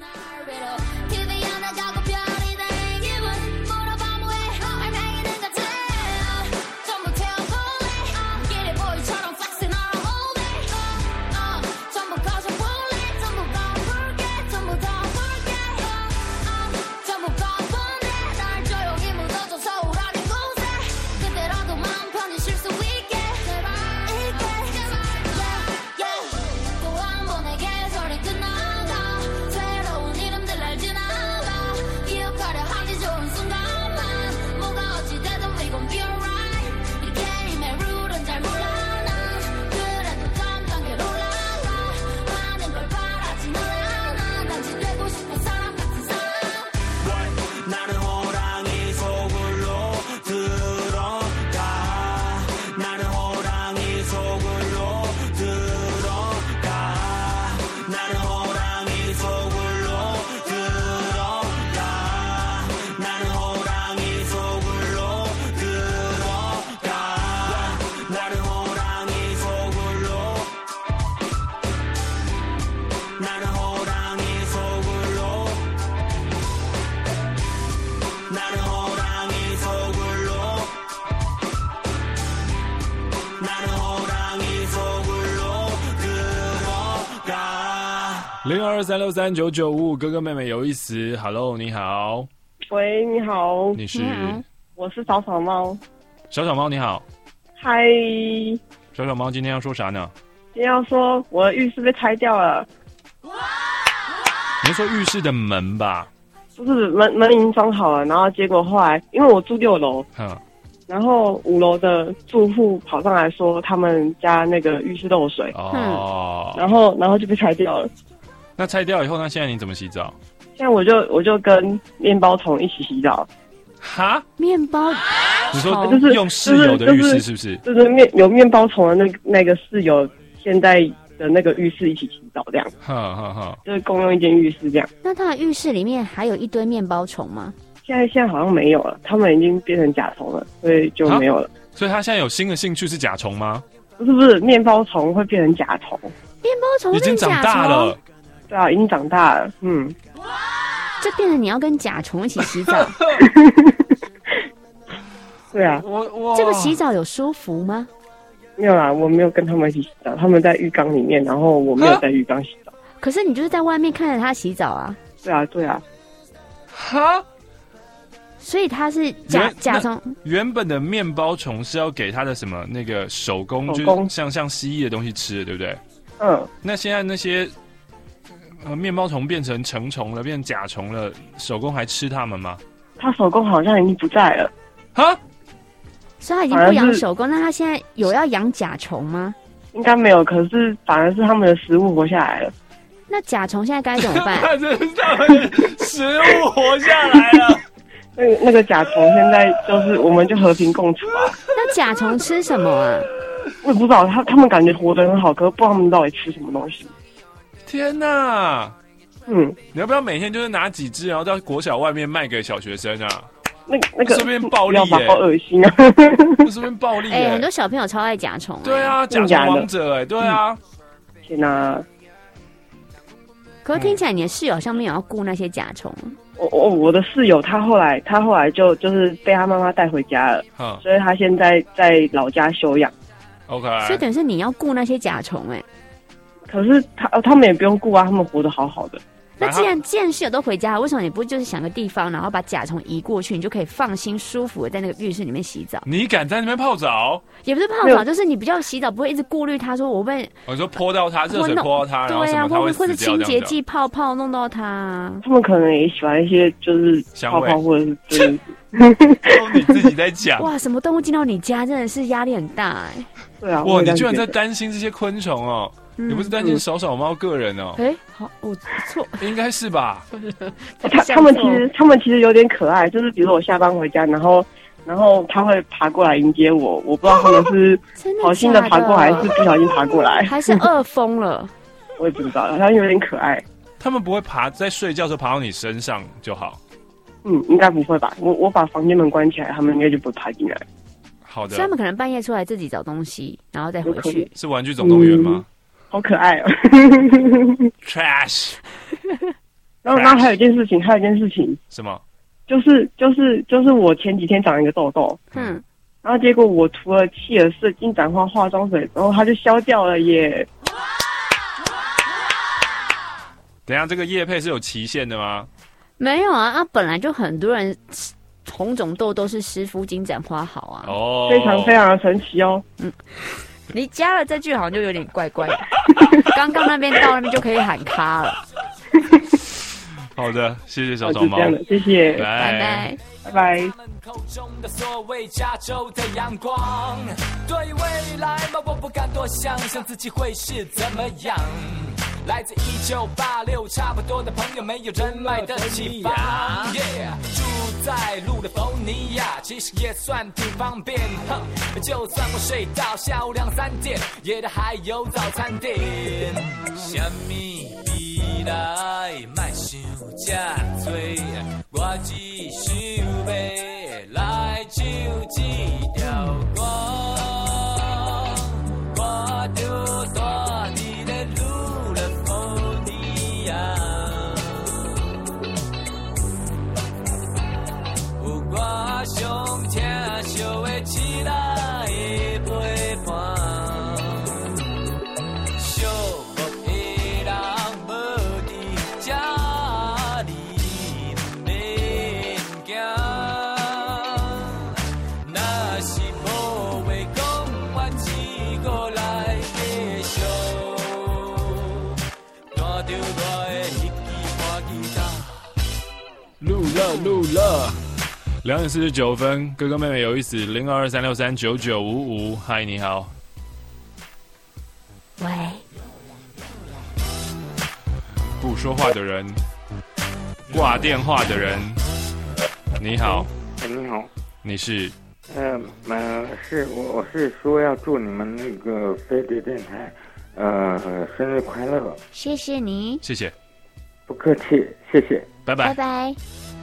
S13: 零二二三六三九九五五，哥哥妹妹有意思。Hello， 你好。
S5: 喂，你好。
S13: 你是？
S5: 我是小小猫。
S13: 小小猫，你好。
S5: 嗨。
S13: 小小猫，今天要说啥呢？
S5: 今天要说我的浴室被拆掉了。
S13: 你说浴室的门吧？
S5: 不是，门门已经装好了，然后结果后来因为我住六楼，嗯， 然后五楼的住户跑上来说他们家那个浴室漏水，
S13: 哦，
S5: 然后然后就被拆掉了。
S13: 那拆掉以后，那现在你怎么洗澡？
S5: 现在我就我就跟面包虫一起洗澡。
S13: 哈？
S14: 面包？
S13: 你说
S5: 就是
S13: 用室友的浴室是不是？
S5: 就是面有面包虫的那那个室友现在的那个浴室一起洗澡这样。
S13: 哈哈哈，
S5: 就是共用一间浴室这样。
S14: 那他的浴室里面还有一堆面包虫吗？
S5: 现在现在好像没有了，他们已经变成甲虫了，所以就没有了。
S13: 所以他现在有新的兴趣是甲虫吗？
S5: 不是不是，面包虫会变成甲虫。
S14: 面包虫
S13: 已经长大了。
S5: 对啊，已经长大了。嗯，
S14: 就变成你要跟甲虫一起洗澡。
S5: 对啊，
S13: 我我
S14: 这个洗澡有舒服吗？
S5: 没有啦，我没有跟他们一起洗澡，他们在浴缸里面，然后我没有在浴缸洗澡。
S14: 可是你就是在外面看着他洗澡啊。
S5: 对啊，对啊。
S13: 哈。
S14: 所以它是甲甲虫。
S13: 原本的面包虫是要给它的什么那个手工，就是像像蜥蜴的东西吃的，对不对？
S5: 嗯。那
S13: 现在那些呃面包虫变成成虫了，变成甲虫了，手工还吃它们吗？
S5: 它手工好像已经不在了。
S13: 哈？
S14: 所以它已经不养手工，那它现在有要养甲虫吗？
S5: 应该没有，可是反而是他们的食物活下来了。
S14: 那甲虫现在该怎么办？
S13: 这是他们的食物活下来了。
S5: 那个那个甲虫现在就是我们就和平共处啊。
S14: 那甲虫吃什么啊？
S5: 我也不知道，他他们感觉活得很好，可是不知道他们到底吃什么东西。
S13: 天哪！
S5: 嗯，
S13: 你要不要每天就是拿几只，然后到国小外面卖给小学生啊？
S5: 那那个
S13: 顺便暴力耶、欸，
S5: 好恶心啊！
S13: 顺便暴力耶、
S14: 欸，
S13: 哎，
S14: 很多小朋友超爱甲虫、欸。
S13: 对啊，甲虫王者哎、欸，对啊。
S5: 天哪！
S14: 可是听起来你的室友好像没有要顾那些甲虫。
S5: 我我我的室友他后来他后来就就是被他妈妈带回家了，
S13: 嗯，
S5: 所以他现在在老家休养。
S13: OK，
S14: 所以等于是你要顾那些甲虫哎、欸。
S5: 可是他他们也不用顾啊，他们活得好好的。
S14: 那既然既然室友都回家了，为什么你不就是想个地方，然后把甲虫移过去，你就可以放心舒服的在那个浴室里面洗澡？
S13: 你敢在那边泡澡？
S14: 也不是泡澡，就是你比较洗澡不会一直顾虑他说我被
S13: 我说泼到他热水泼到他，然后什么他会死掉，
S14: 或者清洁剂泡泡弄到他。
S5: 他们可能也喜欢一些就是泡泡或者是就是
S13: 你自己在讲。
S14: 哇，什么动物进到你家真的是压力很大哎、欸。
S5: 对啊，
S13: 哇，你居然在担心这些昆虫哦。你不是担心少少猫个人哦？
S14: 哎、嗯，好，我错，
S13: 应该是吧？
S5: 他他们其实他们其实有点可爱，就是比如说我下班回家，然后然后他会爬过来迎接我，我不知道他们是好心的爬过来，还是不小心爬过来，
S14: 还是饿疯了，
S5: 我也不知道，好像有点可爱。
S13: 他们不会爬在睡觉的时候爬到你身上就好？
S5: 嗯，应该不会吧？我我把房间门关起来，他们应该就不会爬进来。
S13: 好的，
S14: 所以他们可能半夜出来自己找东西，然后再回去。
S13: 是玩具总动员吗？
S5: 嗯好可爱哦
S13: ！Trash。
S5: 然后，然后还有一件事情，还有一件事情。
S13: 什么？
S5: 就是就是就是我前几天长一个痘痘，嗯，然后结果我涂了契尔氏金盏花化妆水，然后它就消掉了耶。
S13: 等一下，这个业配是有期限的吗？
S14: 没有啊，啊，本来就很多人红肿痘都是湿敷金盏花好啊，
S13: 哦，
S5: 非常非常的神奇哦，
S14: 嗯。你加了这句好像就有点怪怪的，刚刚那边到那边就可以喊卡了。
S13: 好的，谢谢小小猫，
S5: 谢谢，
S13: 拜
S14: 拜
S5: 拜拜。
S19: 口中的所谓加州的阳光，对未来嘛，我不敢多想象自己会是怎么样。来自一九八六，差不多的朋友没有人脉的地方。Yeah， 住在路的佛尼亚，其实也算挺方便。哼，就算我睡到下午两三点，也得还有早餐店。什么未来，莫想这多，我只想要来唱一条歌，我就大你的路了佛尼亚。有我上听惜的起来的陪伴，寂寞的人无伫这里免惊。若是无话讲，我只顾来继续，弹着我的日记，弹吉他。
S13: 录了录了。 两点四十九分，哥哥妹妹有意思，零二二三六三九九五五，嗨，你好。
S14: 喂。
S13: 不说话的人，挂电话的人，你好。
S2: 哎，你好。
S13: 你是？
S2: 呃呃，是我我是说要祝你们那个飞碟电台，呃，生日快乐。
S14: 谢谢你。
S13: 谢谢。
S2: 不客气，谢谢。
S13: 拜拜。
S14: 拜拜。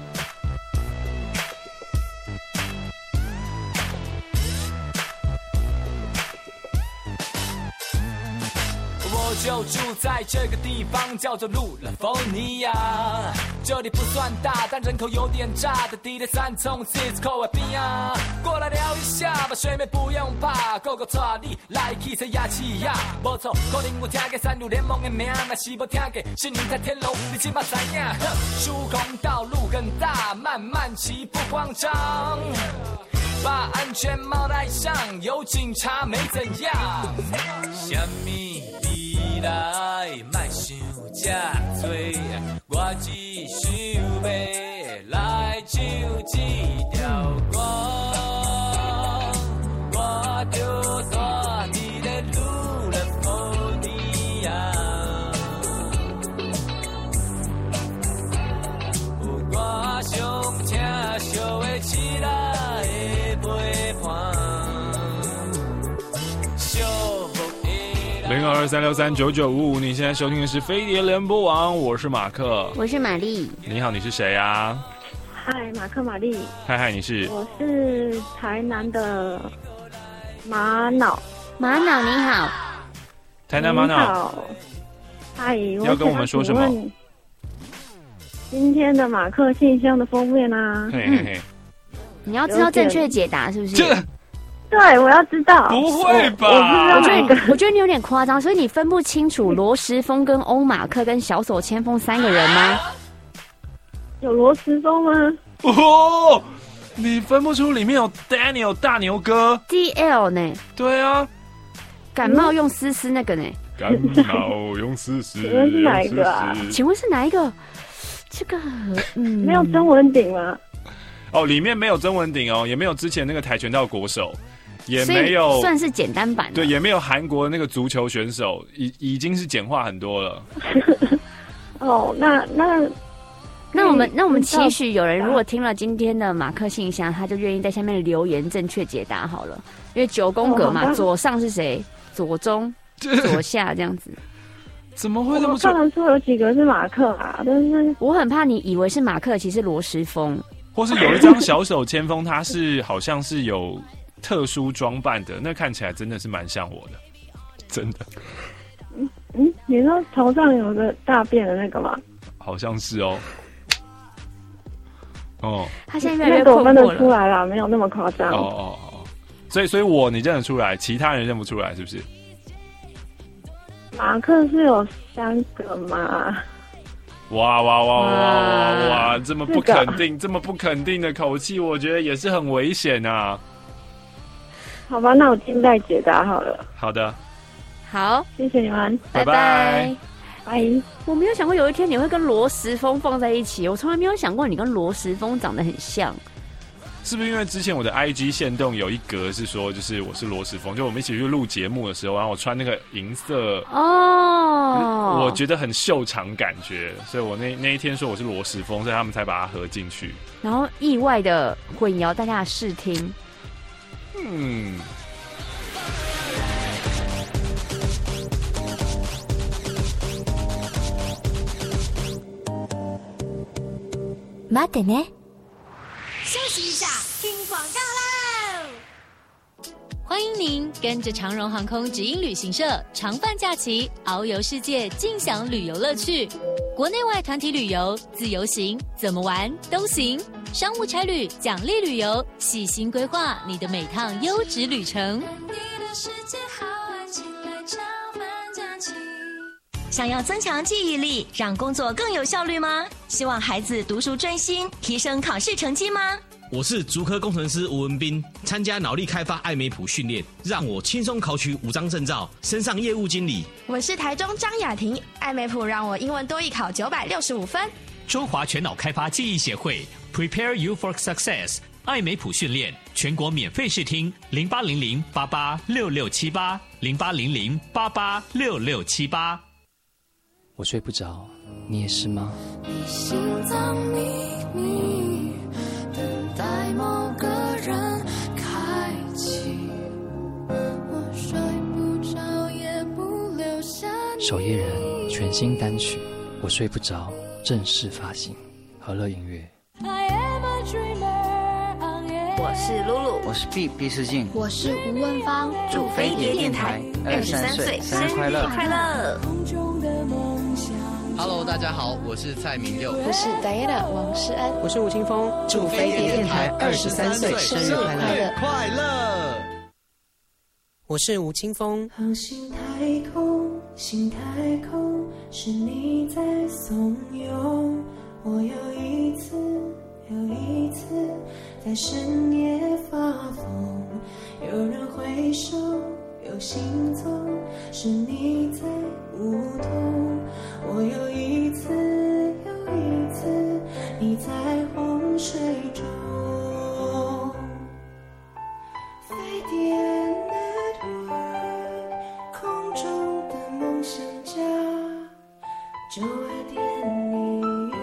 S19: 我就住在这个地方，叫做路兰佛尼亚。这里不算大，但人口有点炸的地铁三重 Cisco 的边啊。过来聊一下吧，水妹不用怕，go go 带你来汽车亚细亚。没错，可能有听过三六联盟的名，那是没听过是你在天龙，你起码知影。疏空道路很大，慢慢骑不慌张。把安全帽戴上，有警察没怎样。什么你来，莫想这多，我只想要来唱这条歌。我就住伫咧路兰佛尼亚，我上听小的起来。
S13: 零二二三六三九九五五，你现在收听的是飞碟联播网，我是马克，
S14: 我是玛丽。
S13: 你好，你是谁啊？
S4: 嗨，马克玛丽。
S13: 嗨嗨，你是？
S4: 我是台南的玛瑙。
S14: 玛瑙你好。
S13: 台南玛瑙。
S4: 你好。嗨，
S13: 要跟我们说什么？
S4: 今天的马克信箱的封面啊。
S13: 嘿嘿嘿。
S14: 你要知道正确解答是不是？
S4: 这对，我要知道。
S13: 不会吧？
S4: 我不知道哪个。
S14: 我觉得你有点夸张，所以你分不清楚罗时丰、跟欧马克、跟小手千锋三个人吗？
S4: 有罗时丰吗？
S13: 哦，你分不出里面有 Daniel 大牛哥
S14: D L 呢？
S13: 对啊，
S14: 感冒用丝丝那个呢？
S13: 感冒用丝丝，
S4: 请问是哪一个啊？
S14: 请问是哪一个？这个嗯，
S4: 没有曾文鼎吗？
S13: 哦，里面没有曾文鼎哦，也没有之前那个跆拳道国手，也没有
S14: 算是简单版。
S13: 对，也没有韩国那个足球选手，已已经是简化很多了。
S4: 哦，那那
S14: 那我们那我们期许有人如果听了今天的马克信箱，他就愿意在下面留言正确解答好了，因为九宫格嘛，哦、左上是谁？左中、左下这样子。
S13: 怎么会这么？
S4: 我看得出有几个是马克啊，但是
S14: 我很怕你以为是马克，其实罗时丰。
S13: 或是有一张小手千锋，他是好像是有特殊装扮的，那看起来真的是蛮像我的，真的。
S4: 嗯嗯，你说头上有个大便的那个吗？
S13: 好像是哦。哦，
S14: 他现在越来越
S4: 困惑了。那个我分得出来啦，没有那么夸张。
S13: 哦哦哦，所以所以我你认得出来，其他人认不出来，是不是？
S4: 马克是有三个吗？
S13: 哇哇哇哇哇哇！这么不肯定，这么不肯定的口气，我觉得也是很危险啊。
S4: 好吧，那我静待解答好了。
S13: 好的，
S14: 好，
S4: 谢谢你们，
S14: 拜拜
S4: 拜。
S14: 我没有想过有一天你会跟罗时丰放在一起，我从来没有想过你跟罗时丰长得很像。
S13: 是不是因为之前我的 I G 限动有一格是说，就是我是罗时丰，就我们一起去录节目的时候，然后我穿那个银色
S14: 哦，
S13: 我觉得很秀场感觉，所以我那那一天说我是罗时丰，所以他们才把它合进去，
S14: 然后意外的混淆大家的视听。
S13: 嗯。
S8: 待ってね。
S12: 休息一下，听广告喽！
S22: 欢迎您跟着长荣航空直营旅行社长伴假期，遨游世界，尽享旅游乐趣。国内外团体旅游、自由行，怎么玩都行。商务差旅、奖励旅游，细心规划你的每趟优质旅程。
S8: 想要增强记忆力，让工作更有效率吗？希望孩子读书专心，提升考试成绩吗？
S23: 我是竹科工程师吴文斌，参加脑力开发艾美普训练，让我轻松考取五张证照，升上业务经理。
S24: 我是台中张雅婷，艾美普让我英文多益考九百六十五分。
S1: 中华全脑开发记忆协会 Prepare You for Success 艾美普训练，全国免费试听零八零零八八六六七八零八零零八八六六七八。
S11: 我睡不着，你也是吗？
S3: 你心脏秘密，等待某个人开启。我睡不着，也不留下你。
S11: 守夜人全新单曲《我睡不着》正式发行，和乐音乐。
S10: 我是露露，
S6: 我是 B 毕世静，
S7: 我是吴文芳，
S10: 祝飞碟电台二十三岁生日快乐！快乐
S6: ！Hello， 大家好，我是蔡明佑，
S7: 我是 Diana 王诗安，
S20: 我是吴青峰，
S10: 祝飞碟电台二十三岁生日快乐！
S6: 快乐！
S20: 我是吴青峰。
S3: 航行太空，心太空，是你在怂恿我又一次又一次在深夜发疯，有人回首，有行踪，是你在舞动。我又一次又一次，你在洪水中。飞碟 Network， 空中的梦想家，就爱点你。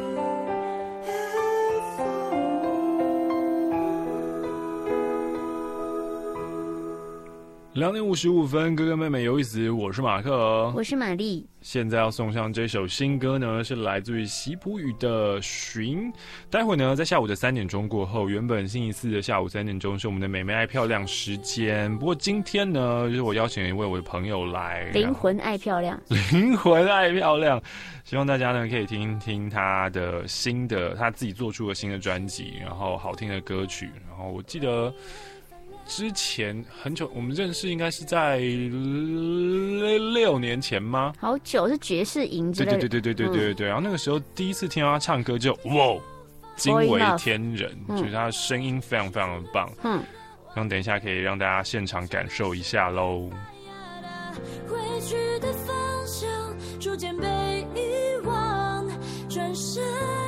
S13: 两点五十五分，哥哥妹妹有意思，我是马克，
S14: 我是玛丽。
S13: 现在要送上这首新歌呢，是来自于习普语的《寻》。待会呢，在下午的三点钟过后，原本星期四的下午三点钟是我们的美眉爱漂亮时间。不过今天呢，就是我邀请一位我的朋友来，
S14: 灵魂爱漂亮，
S13: 灵魂爱漂亮。希望大家呢可以听听他的新的，他自己做出的新的专辑，然后好听的歌曲。然后我记得。之前很久，我们认识应该是在六年前吗？
S14: 好久，是爵士营之类的。
S13: 对对对对对对对对。嗯、然后那个时候第一次听到他唱歌就哇，惊为天人，觉得他的声音非常非常的棒。嗯，然后等一下可以让大家现场感受一下喽。
S3: 回去的方向逐渐被遗忘，转身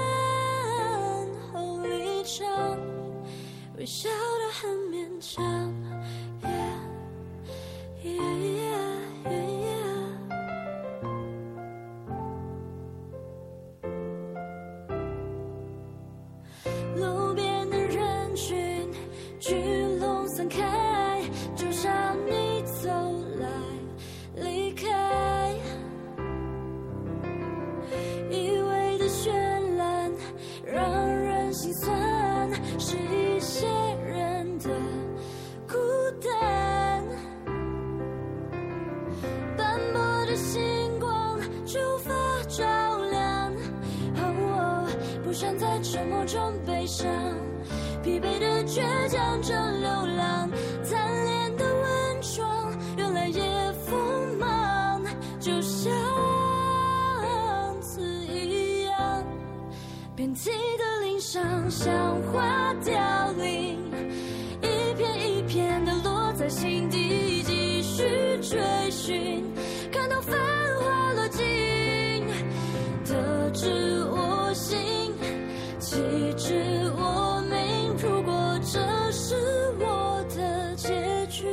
S3: 后离场，微笑得很勉强。Yeah, yeah, yeah, yeah. 路边的人群聚拢散开，就像你走来离开，以为的绚烂让人心酸，是一些人的孤单，斑驳的星光就无法照亮，哦，不想在沉默中悲伤，疲惫的倔强着流浪，贪恋的温床原来也锋芒，就像刺一样，遍体的鳞伤像花凋零，一片一片的落在心底，继续追寻，看到繁华落尽，得知我心，弃之我命，如果这是我的结局，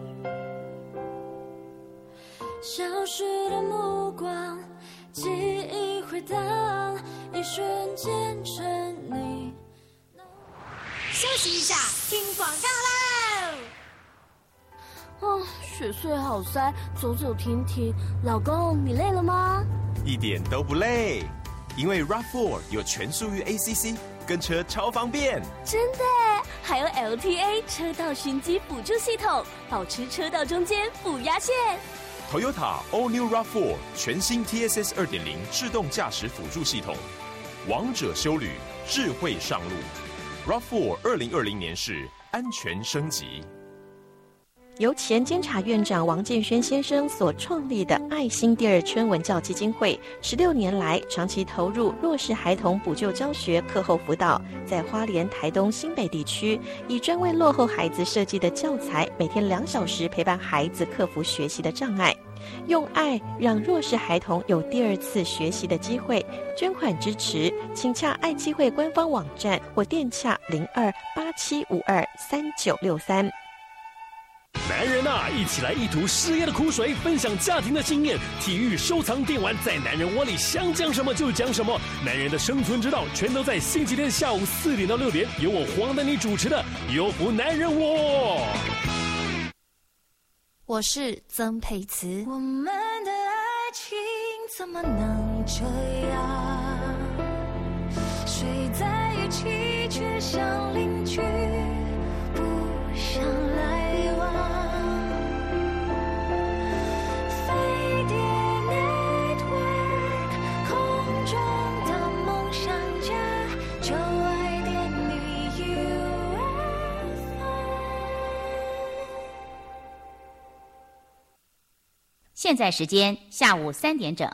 S3: 消失的目光，记忆回荡，一瞬间成你。
S12: 休息一下，听广告喽！
S8: 哦，雪隧好塞，走走停停。老公，你累了吗？
S24: 一点都不累，因为 RAV 四 有全速域 A C C， 跟车超方便。
S8: 真的，还有 L T A 车道循迹辅助系统，保持车道中间不压线。
S24: Toyota All New RAV 四 全新 T S S 二点零 制动驾驶辅助系统，王者休旅，智慧上路。RAV 四 二零二零年式安全升级。
S9: 由前监察院长王建煊先生所创立的爱心第二春文教基金会，十六年来长期投入弱势孩童补救教学、课后辅导，在花莲、台东、新北地区，以专为落后孩子设计的教材，每天两小时陪伴孩子克服学习的障碍，用爱让弱势孩童有第二次学习的机会。捐款支持，请洽爱基会官方网站或电洽零二八七五二三九六三。
S16: 男人啊，一起来一吐事业的苦水，分享家庭的经验。体育收藏电玩在男人窝里，想讲什么就讲什么。男人的生存之道，全都在星期天下午四点到六点，由我黄丹妮主持的《有福男人窝》。
S7: 我是曾沛慈。
S12: 我们的爱情怎么能这样？睡在一起却像邻居，不想来往。飞碟 Network 空中的梦想家，就爱点你 U F O。
S15: 现在时间下午三点整。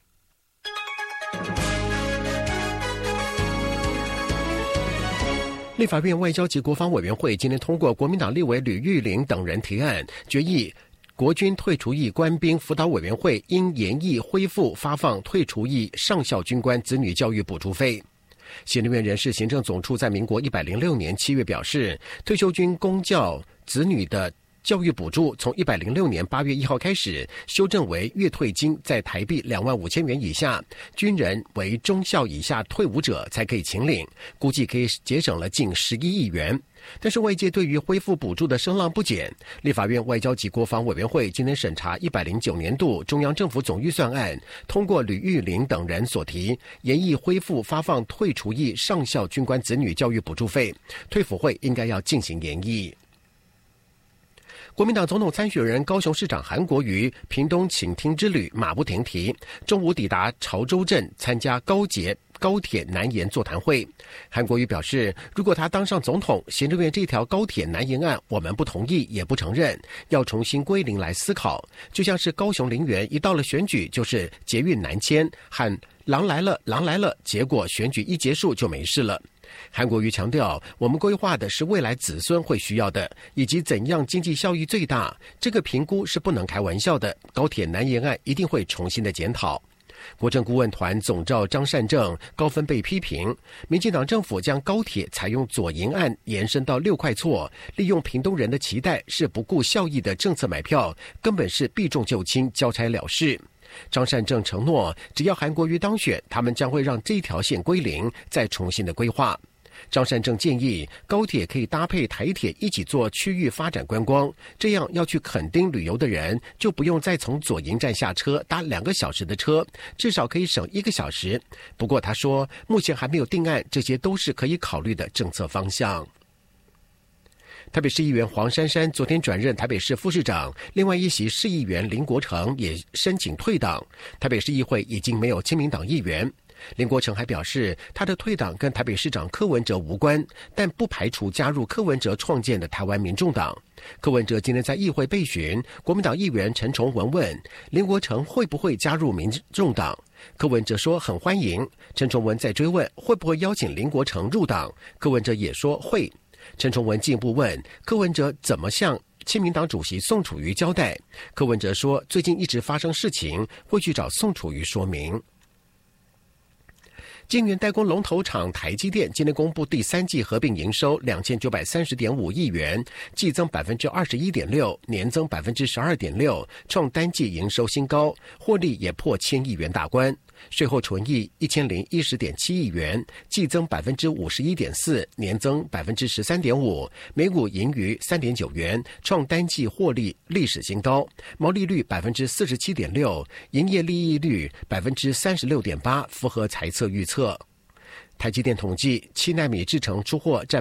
S17: 立法院外交及国防委员会今天通过国民党立委吕玉玲等人提案，决议国军退除役官兵辅导委员会应研议恢复发放退除役上校军官子女教育补助费。行政院人事行政总处在民国一百零六年七月表示，退休军公教子女的教育补助从一百零六年八月一号开始修正为月退金在台币两万五千元以下，军人为中校以下退伍者才可以请领，估计可以节省了近十一亿元。但是外界对于恢复补助的声浪不减，立法院外交及国防委员会今天审查一百零九年度中央政府总预算案，通过吕玉玲等人所提研议恢复发放退除役上校军官子女教育补助费，退辅会应该要进行研议。国民党总统参选人高雄市长韩国瑜屏东倾听之旅马不停蹄，中午抵达潮州镇参加高捷高铁南延座谈会。韩国瑜表示，如果他当上总统，行政院这条高铁南延案我们不同意也不承认，要重新归零来思考。就像是高雄林园一到了选举就是捷运南迁，喊狼来了狼来了，结果选举一结束就没事了。韩国瑜强调，我们规划的是未来子孙会需要的，以及怎样经济效益最大，这个评估是不能开玩笑的。高铁南延案一定会重新的检讨。国政顾问团总召张善政高分被批评，民进党政府将高铁采用左营案延伸到六块厝，利用屏东人的期待是不顾效益的政策买票，根本是避重就轻，交差了事。张善政承诺，只要韩国瑜当选，他们将会让这条线归零，再重新的规划。张善政建议，高铁可以搭配台铁一起做区域发展观光，这样要去垦丁旅游的人就不用再从左营站下车搭两个小时的车，至少可以省一个小时。不过他说，目前还没有定案，这些都是可以考虑的政策方向。台北市议员黄珊珊昨天转任台北市副市长，另外一席市议员林国成也申请退党。台北市议会已经没有亲民党议员。林国成还表示，他的退党跟台北市长柯文哲无关，但不排除加入柯文哲创建的台湾民众党。柯文哲今天在议会备询，国民党议员陈崇文问林国成会不会加入民众党，柯文哲说很欢迎。陈崇文再追问会不会邀请林国成入党，柯文哲也说会。陈崇文进一步问柯文哲怎么向亲民党主席宋楚瑜交代，柯文哲说最近一直发生事情，会去找宋楚瑜说明。晶圆代工龙头厂台积电今天公布第三季合并营收两千九百三十点五亿元，季增百分之二十一点六，年增百分之十二点六，创单季营收新高，获利也破千亿元大关。税后纯益一千零一十点七亿元，季增百分之五十一点四，年增百分之十三点五，每股盈余三点九元，创单季获利历史新高，毛利率百分之四十七点六，营业利益率百分之三十六点八，符合财测预测。台积电统计，七奈米制程出货占百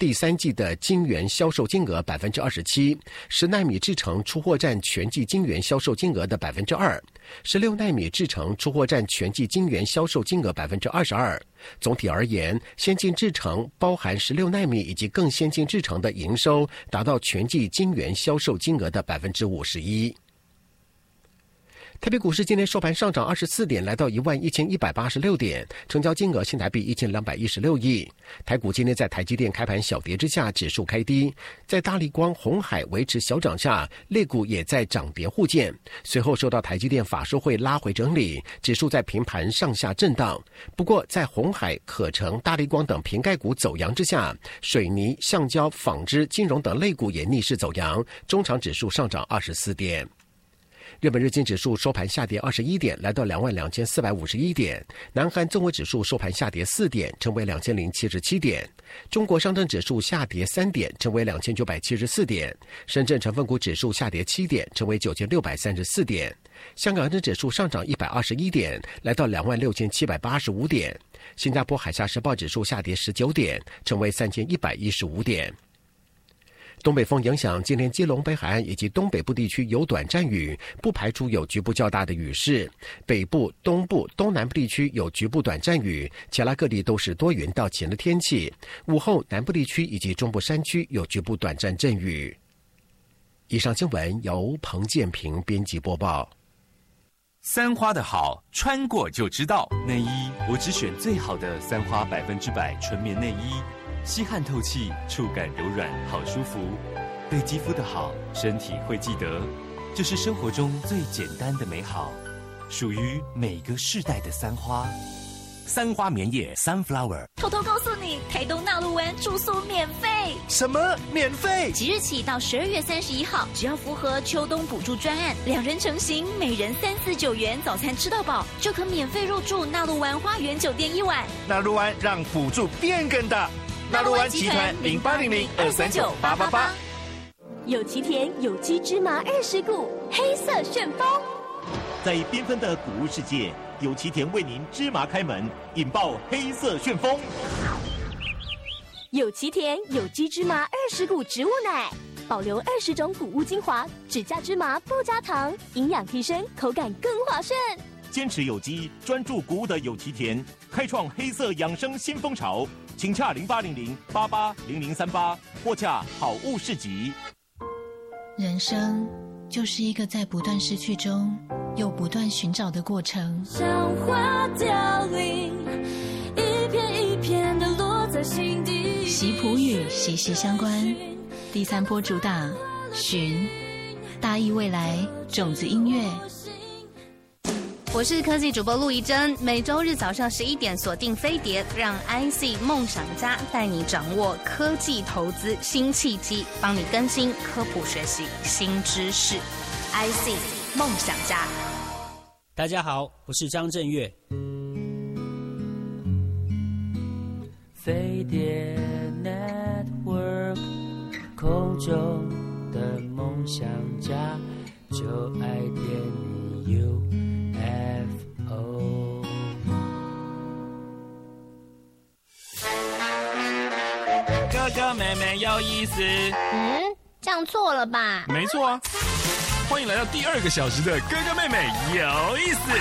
S17: 第三季的晶圆销售金额百分之二十七，十奈米制程出货占全季晶圆销售金额的百分之二，十六奈米制程出货占全季晶圆销售金额百分之二十二。总体而言，先进制程包含十六奈米以及更先进制程的营收达到全季晶圆销售金额的百分之五十一。台北股市今天收盘上涨二十四点，来到一万一千一百八十六点，成交金额新台币一千两百一十六亿。台股今天在台积电开盘小跌之下，指数开低，在大立光、鸿海维持小涨下，类股也在涨跌互见。随后受到台积电法说会拉回整理，指数在平盘上下震荡。不过在鸿海、可成、大立光等瓶盖股走阳之下，水泥、橡胶、纺织、金融等类股也逆势走阳，中场指数上涨二十四点。日本日经指数收盘下跌二十一点，来到两万两千四百五十一点。南韩综合指数收盘下跌四点，成为两千零七十七点。中国上证指数下跌三点，成为两千九百七十四点。深圳成分股指数下跌七点，成为九千六百三十四点。香港恒生指数上涨一百二十一点，来到两万六千七百八十五点。新加坡海峡时报指数下跌十九点，成为三千一百一十五点。东北风影响，今天基隆北海岸以及东北部地区有短暂雨，不排除有局部较大的雨势。北部、东部、东南部地区有局部短暂雨，其他各地都是多云到晴的天气。午后南部地区以及中部山区有局部短暂阵雨。以上新闻由彭建平编辑播报。
S2: 三花的好，穿过就知道。内衣我只选最好的三花百分之百纯棉内衣。吸汗透气，触感柔软，好舒服。对肌肤的好，身体会记得。这是生活中最简单的美好，属于每个世代的三花。三花棉叶 Sunflower。
S5: 偷偷告诉你，台东纳鹿湾住宿免费。
S2: 什么免费？
S5: 即日起到十二月三十一号，只要符合秋冬补助专案，两人成行，每人三四九元，早餐吃到饱，就可免费入住纳鹿湾花园酒店一晚。
S2: 纳鹿湾让补助变更大。纳鹿湾集团零八零零二三九八八八。
S8: 有奇田有机芝麻二十股，黑色旋风。
S18: 在缤纷的谷物世界，有奇田为您芝麻开门，引爆黑色旋风。
S8: 有奇田有机芝麻二十股植物奶，保留二十种谷物精华，只加芝麻不加糖，营养提升，口感更滑顺。
S18: 坚持有机，专注谷物的有奇田，开创黑色养生新风潮。请洽零八零零八八零零三八，或洽好物市集。
S21: 人生就是一个在不断失去中又不断寻找的过程。
S12: 像花凋零，一片一片的落在心底。
S21: 习普语息息相关。第三波主打寻，大义未来种子音乐。
S25: 我是科技主播陆怡珍，每周日早上十一点锁定飞碟，让 I C 梦想家带你掌握科技投资新契机，帮你更新科普学习新知识。I C 梦想家。
S26: 大家好，我是张震岳。
S27: 飞碟 Network， 空中的梦想家，就爱点你 U。
S28: 哥哥妹妹有意思。
S14: 嗯，这样错了吧？
S28: 没错啊！欢迎来到第二个小时的哥哥妹妹有意思。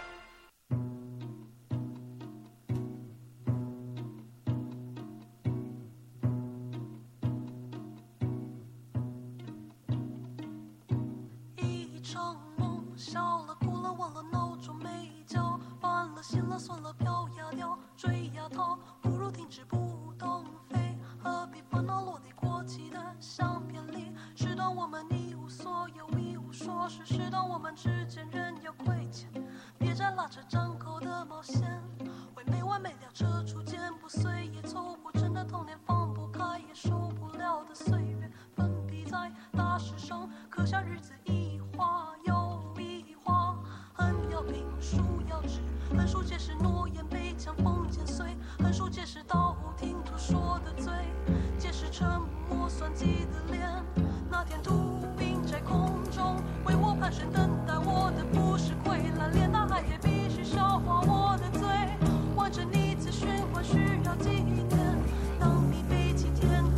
S12: 一场梦，笑了哭了忘了闹钟没叫，烦了心了算了飘呀掉，追呀逃，不如停止不动飞。何必烦恼落地过期的相片里？是当我们一无所有一无所事，是当我们之间人要亏欠，别再拉着张口的毛线，为没完没了这出剪不碎也凑不成的童年，放不开也受不了的岁月，粉笔在大石上刻下日子一画又一画，横要平竖要直，横竖皆是诺言被强风剪碎，横竖皆是道听途说的罪，皆是沉默算计的脸。那天秃鹰在空中为我盘旋，等待我的不是傀儡，连大海也必须消化我的罪，完成一次循环需要几年。当你背起天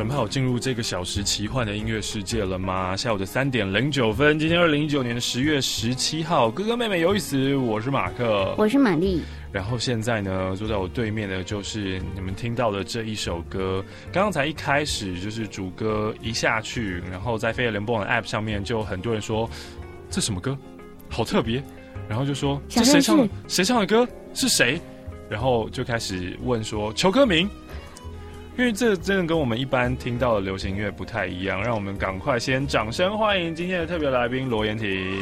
S13: 准备好进入这个小时奇幻的音乐世界了吗？下午的三点零九分，今天二零一九年的十月十七号，哥哥妹妹有意思，我是马克，
S14: 我是玛丽。
S13: 然后现在呢，坐在我对面的就是你们听到的这一首歌。刚刚才一开始就是主歌一下去，然后在飞碟联播网的 App 上面就很多人说这什么歌，好特别，然后就说这谁唱的？谁唱的歌？是谁？然后就开始问说求歌名。因为这真的跟我们一般听到的流行乐不太一样，让我们赶快先掌声欢迎今天的特别来宾罗妍婷。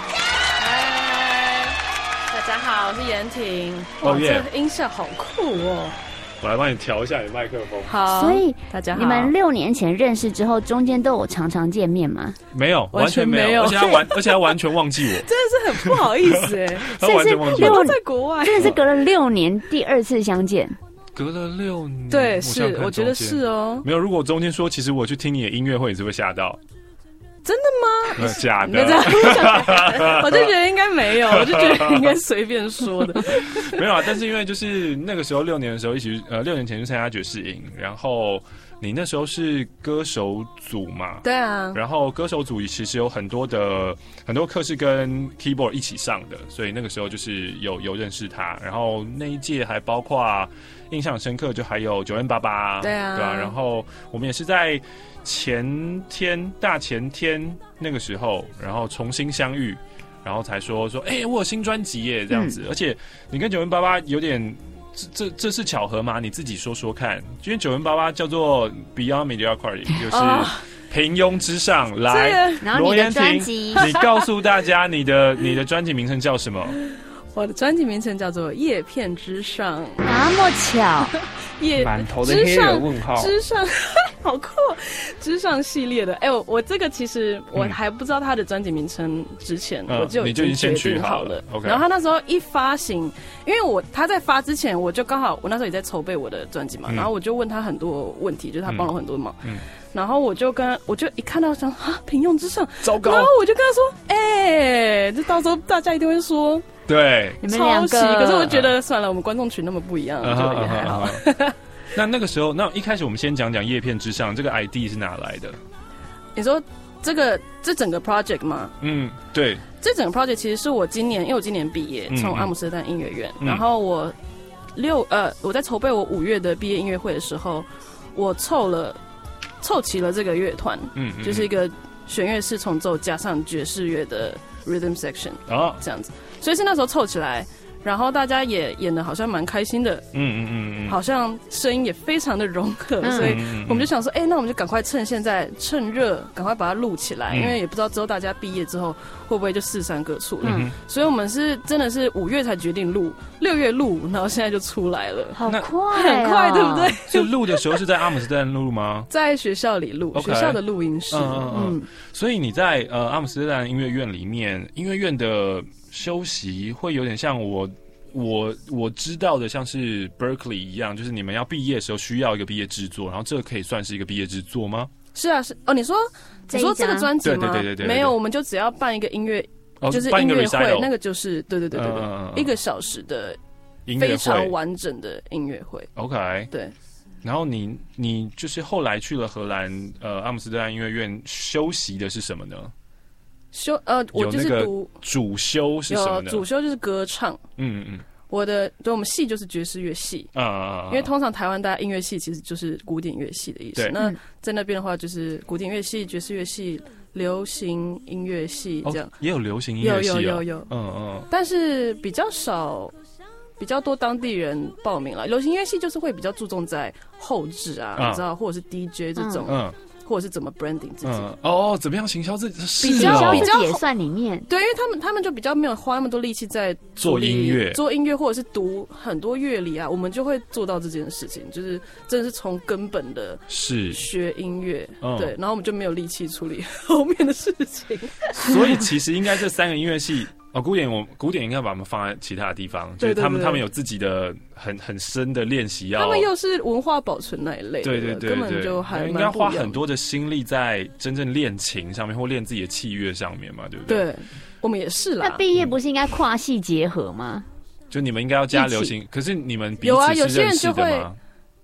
S1: 嗨，大家好，我是妍婷。哇， oh, yeah. 这音效好酷哦！
S13: 我来帮你调一下你麦克风。
S1: 好，
S14: 所以
S1: 大家好。
S14: 你们六年前认识之后，中间都有常常见面吗？
S13: 没有，完全没有，而且他完，而且他完全忘记我，
S1: 真的是很不好意思哎。
S13: 他完全忘记我，
S1: 我都在国外，
S14: 真的是隔了六年第二次相见。
S13: 隔了六年，
S1: 对，是，我觉得是哦。
S13: 没有，如果我中间说，其实我去听你的音乐会，你是会吓到。
S1: 真的吗？
S13: 假的。
S1: 我就觉得应该没有，我就觉得应该随便说的。
S13: 没有啊，但是因为就是那个时候六年的时候一起，呃，六年前去参加爵士营，然后你那时候是歌手组嘛？
S1: 对啊。
S13: 然后歌手组其实有很多的很多课是跟 keyboard 一起上的，所以那个时候就是有有认识他。然后那一届还包括印象深刻，就还有九 N 八八，
S1: 对啊，
S13: 对啊。然后我们也是在前天大前天那个时候，然后重新相遇，然后才说说，哎、欸，我有新专辑耶，这样子。嗯、而且你跟九 N 八八有点。这这这是巧合吗？你自己说说看。因为九 N 八八叫做 Beyond Mediocrity， 就是平庸之上。来，罗妍婷，你告诉大家你的你的专辑名称叫什么？
S1: 我的专辑名称叫做《叶片之上》。
S14: 那么巧，
S1: 叶
S4: 满头的黑人问号
S1: 之上，好酷！之上系列的，哎、欸，我我这个其实我还不知道他的专辑名称之前，嗯、我就已经决定好了。
S13: 嗯、
S1: 然后他那时候一发行，因为我他在发之前，我就刚好我那时候也在筹备我的专辑嘛，嗯、然后我就问他很多问题，就是他帮了我很多忙。嗯嗯然后我就跟我就一看到想啊，平庸之上，
S13: 糟糕！
S1: 然后我就跟他说，哎、欸，这到时候大家一定会说，
S13: 对，
S1: 你们两个。可是我觉得算了，我们观众群那么不一样，
S13: 啊、
S1: 就也还好。
S13: 那那个时候，那一开始我们先讲讲叶片之上这个 I D 是哪来的？
S1: 你说这个这整个 project 吗？
S13: 嗯，对。
S1: 这整个 project 其实是我今年，因为我今年毕业，从阿姆斯特丹音乐院，嗯、然后我六呃我在筹备我五月的毕业音乐会的时候，我凑了。凑齐了这个乐团，嗯，嗯就是一个弦乐四重奏加上爵士乐的 rhythm section，哦，这样子，所以是那时候凑起来，然后大家也演的好像蛮开心的，嗯嗯嗯嗯，好像声音也非常的融合，嗯、所以我们就想说，哎、欸，那我们就赶快趁现在趁热，赶快把它录起来，嗯、因为也不知道之后大家毕业之后会不会就四散各处了，嗯、所以我们是真的是五月才决定录，六月录，然后现在就出来了，
S14: 好快、啊，
S1: 很快，对不对？
S13: 就录的时候是在阿姆斯特丹录吗？
S1: 在学校里录， okay, 学校的录音室，嗯嗯嗯。
S13: 嗯所以你在呃阿姆斯特丹音乐院里面，音乐院的休息会有点像我。我我知道的像是 Berkeley 一样，就是你们要毕业的时候需要一个毕业制作，然后这个可以算是一个毕业制作吗？
S1: 是啊，是哦。你说你说这个专辑吗？
S13: 对对对 对, 对, 对
S1: 没有，我们就只要办一个音乐，
S13: 哦、
S1: 就是音乐会，那个就是对对对对对，嗯、一个小时的非常完整的音乐会。
S13: OK，
S1: 对。
S13: 然后你你就是后来去了荷兰呃阿姆斯特丹音乐院修习的是什么呢？
S1: 修呃，我就是读
S13: 主修是什么呢？
S1: 主修就是歌唱。
S13: 嗯嗯。
S1: 我的对我们系就是爵士乐系啊，因为通常台湾大家音乐系其实就是古典乐系的意思。那在那边的话，就是古典乐系、爵士乐系、流行音乐系这样。
S13: 哦、也有流行音乐系、啊，
S1: 有有有有，嗯嗯。但是比较少，比较多当地人报名了。流行音乐系就是会比较注重在后制啊，啊你知道，或者是 D J 这种。嗯嗯或者是怎么 branding 自己、嗯、
S13: 哦，怎么样行销自己？
S1: 比较比较
S14: 也算里面，
S1: 对，因为他们他们就比较没有花那么多力气在
S13: 做音乐，
S1: 做音乐或者是读很多乐理啊，我们就会做到这件事情，就是真的是从根本的
S13: 是
S1: 学音乐，嗯、对，然后我们就没有力气处理后面的事情。
S13: 所以其实应该这三个音乐系。哦，古典我古典应该把他们放在其他的地方，
S1: 对对对
S13: 就是他们他们有自己的很很深的练习，要
S1: 他们又是文化保存那一类的，
S13: 对对 对, 对，
S1: 根本就还
S13: 应该花很多的心力在真正练琴上面或练自己的器乐上面嘛，对不对？
S1: 对，我们也是啦。
S14: 那毕业不是应该跨系结合吗？
S13: 就你们应该要加流行，可是你们彼
S1: 有啊，有
S13: 此是认识的吗？
S1: 些人就会。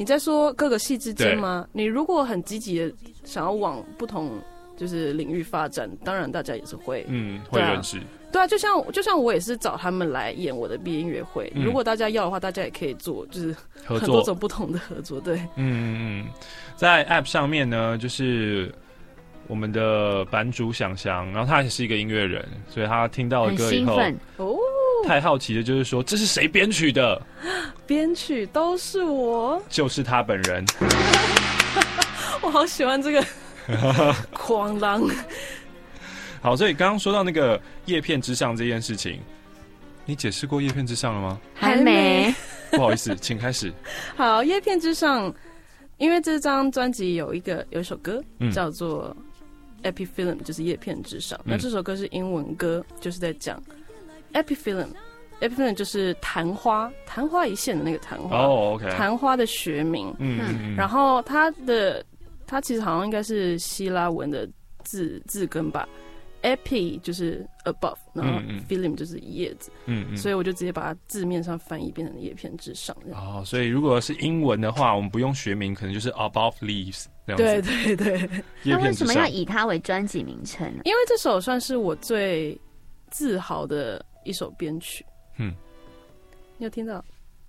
S1: 你在说各个系之间吗？你如果很积极的想要往不同就是领域发展，当然大家也是会
S13: 嗯会认识。
S1: 对啊，就像就像我也是找他们来演我的毕业音乐会、嗯，如果大家要的话，大家也可以做，就是很多种不同的合作。对，
S13: 嗯嗯嗯，在 App 上面呢，就是我们的版主想想，然后他也是一个音乐人，所以他听到了歌以后，
S1: 哦，
S13: 太好奇的就是说这是谁编曲的？
S1: 编曲都是我，
S13: 就是他本人。
S1: 我好喜欢这个狂浪。
S13: 好，所以刚刚说到那个叶片之上这件事情，你解释过叶片之上了吗？
S1: 还没。
S13: 不好意思，请开始。
S1: 好，叶片之上，因为这张专辑有一个有一首歌、嗯、叫做 Epiphyllum， 就是叶片之上、嗯。那这首歌是英文歌，就是在讲 Epiphyllum。Epiphyllum 就是昙花，昙花一现的那个昙花。
S13: 哦 ，OK。
S1: 昙花的学名。
S13: 嗯嗯嗯。
S1: 然后它的它其实好像应该是希腊文的字字根吧。Epi 就是 above， 然后 phylum 就是叶子，嗯嗯，所以我就直接把它字面上翻译变成叶片之上。
S13: 哦，所以如果是英文的话，我们不用学名，可能就是 above leaves 这样子。
S1: 对对对。
S14: 那为什么要以它为专辑名称呢？
S1: 因为这首算是我最自豪的一首编曲。嗯，你有听到？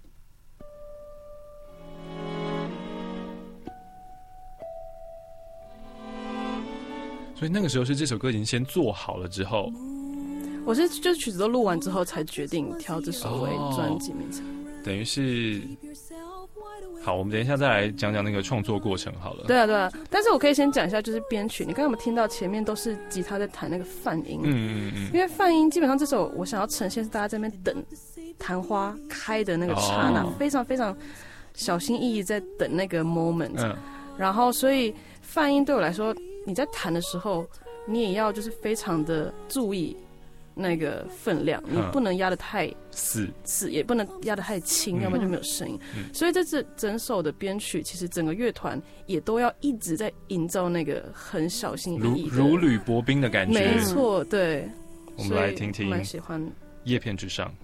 S13: 所以那个时候是这首歌已经先做好了之后，
S1: 我是就是曲子都录完之后才决定挑这首为专辑名称、哦。
S13: 等于是，好，我们等一下再来讲讲那个创作过程好了。
S1: 对啊对啊，但是我可以先讲一下就是编曲。你刚刚有没有听到前面都是吉他在弹那个泛音？嗯嗯嗯。因为泛音基本上这首我想要呈现是大家在那边等昙花开的那个刹那、哦，非常非常小心翼翼在等那个 moment。嗯。然后所以泛音对我来说，你在弹的时候，你也要就是非常的注意那个分量，你不能压得太死，死也不能压得太轻，要不然就没有声音。嗯、所以这次整首的编曲，其实整个乐团也都要一直在营造那个很小心翼翼的
S13: 如如履薄冰的感觉。
S1: 没错，对。
S13: 我们来听听，
S1: 蛮喜欢
S13: 叶片之上。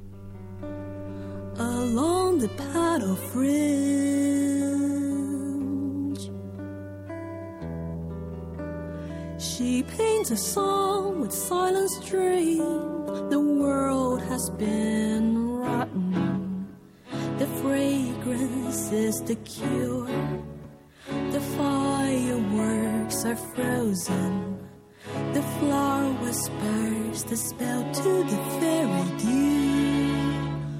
S3: Along the paddle fringe, she paints a song with silent string. The world has been rotten. The fragrance is the cure. The fireworks are frozen. The flower whispers the spell to the fairy dew.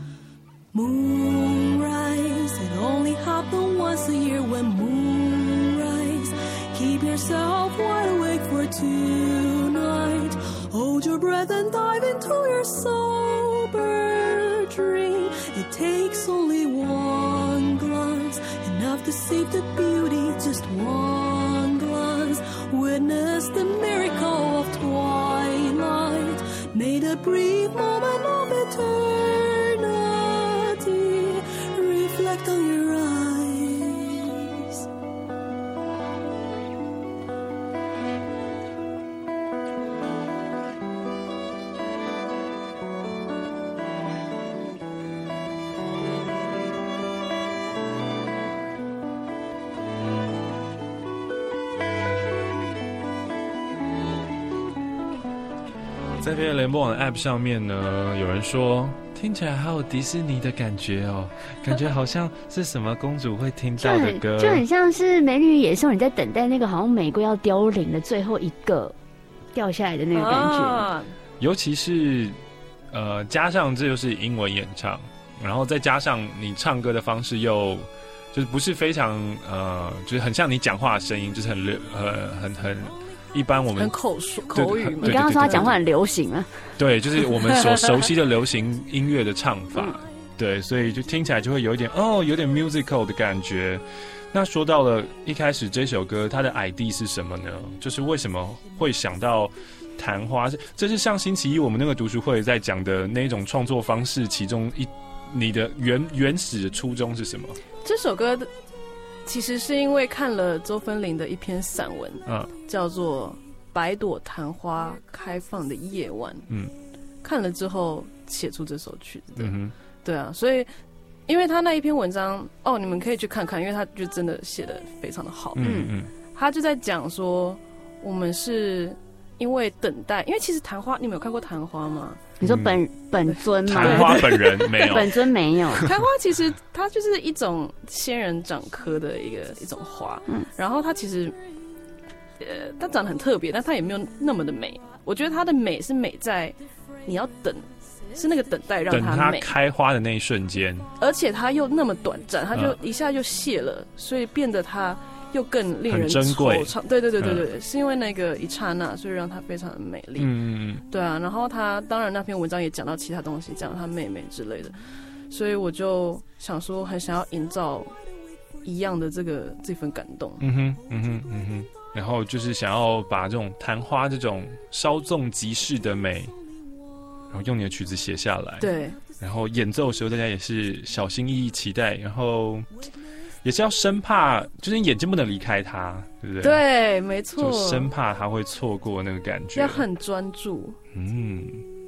S3: Moonrise, it only happens once a year. When moonrise, keep yourself wide awake for tonight. Hold your breath and dive into your sober dream. It takes only one glance, enough to save the beauty, just one glance. Witness the miracle of twilight. Made a brief moment of eternity. Reflect on your eyes.
S13: 在飞碟联播网的 App 上面呢，有人说听起来还有迪士尼的感觉哦，感觉好像是什么公主会听到的歌，
S14: 就 很, 就很像是《美女与野兽》，你在等待那个好像玫瑰要凋零的最后一个掉下来的那个感觉。啊、
S13: 尤其是呃，加上这就是英文演唱，然后再加上你唱歌的方式又就是不是非常呃，就是很像你讲话的声音，就是很呃很很。一般我们
S1: 很口述口语嘛，
S14: 你刚刚说他讲话很流行啊？
S13: 对，就是我们所熟悉的流行音乐的唱法，嗯、对，所以就听起来就会有一点哦，有点 musical 的感觉。那说到了一开始这首歌，它的 idea 是什么呢？就是为什么会想到昙花？这是上星期一我们那个读书会在讲的那种创作方式，其中一你的原原始的初衷是什么？
S1: 这首歌的。其实是因为看了周芬玲的一篇散文，嗯，叫做《百朵昙花开放的夜晚》，嗯，看了之后写出这首曲子的，嗯，对啊，所以因为他那一篇文章哦，你们可以去看看，因为他就真的写得非常的好。
S13: 嗯嗯，
S1: 他就在讲说，我们是因为等待，因为其实昙花，你们有看过昙花吗？
S14: 你说本、嗯、本尊吗？
S13: 昙花本人没有，
S14: 本尊没有。
S1: 昙花其实它就是一种仙人掌科的一个一种花，嗯，然后它其实，呃，它长得很特别，但它也没有那么的美。我觉得它的美是美在你要等。是那个等待让它美，
S13: 等它开花的那一瞬间，
S1: 而且它又那么短暂，它就一下就谢了，嗯、所以变得它又更令人
S13: 珍贵。
S1: 对对对对对，嗯、是因为那个一刹那，所以让它非常的美丽。嗯，对啊。然后他当然那篇文章也讲到其他东西，讲他妹妹之类的，所以我就想说，很想要营造一样的这个这份感动。
S13: 嗯哼，嗯哼，嗯哼。然后就是想要把这种昙花这种稍纵即逝的美。然后用你的曲子写下来，
S1: 对，
S13: 然后演奏的时候大家也是小心翼翼期待，然后也是要生怕，就是你眼睛不能离开它，对不对？
S1: 对，没错，
S13: 就生怕他会错过那个感觉，
S1: 要很专注。
S13: 嗯，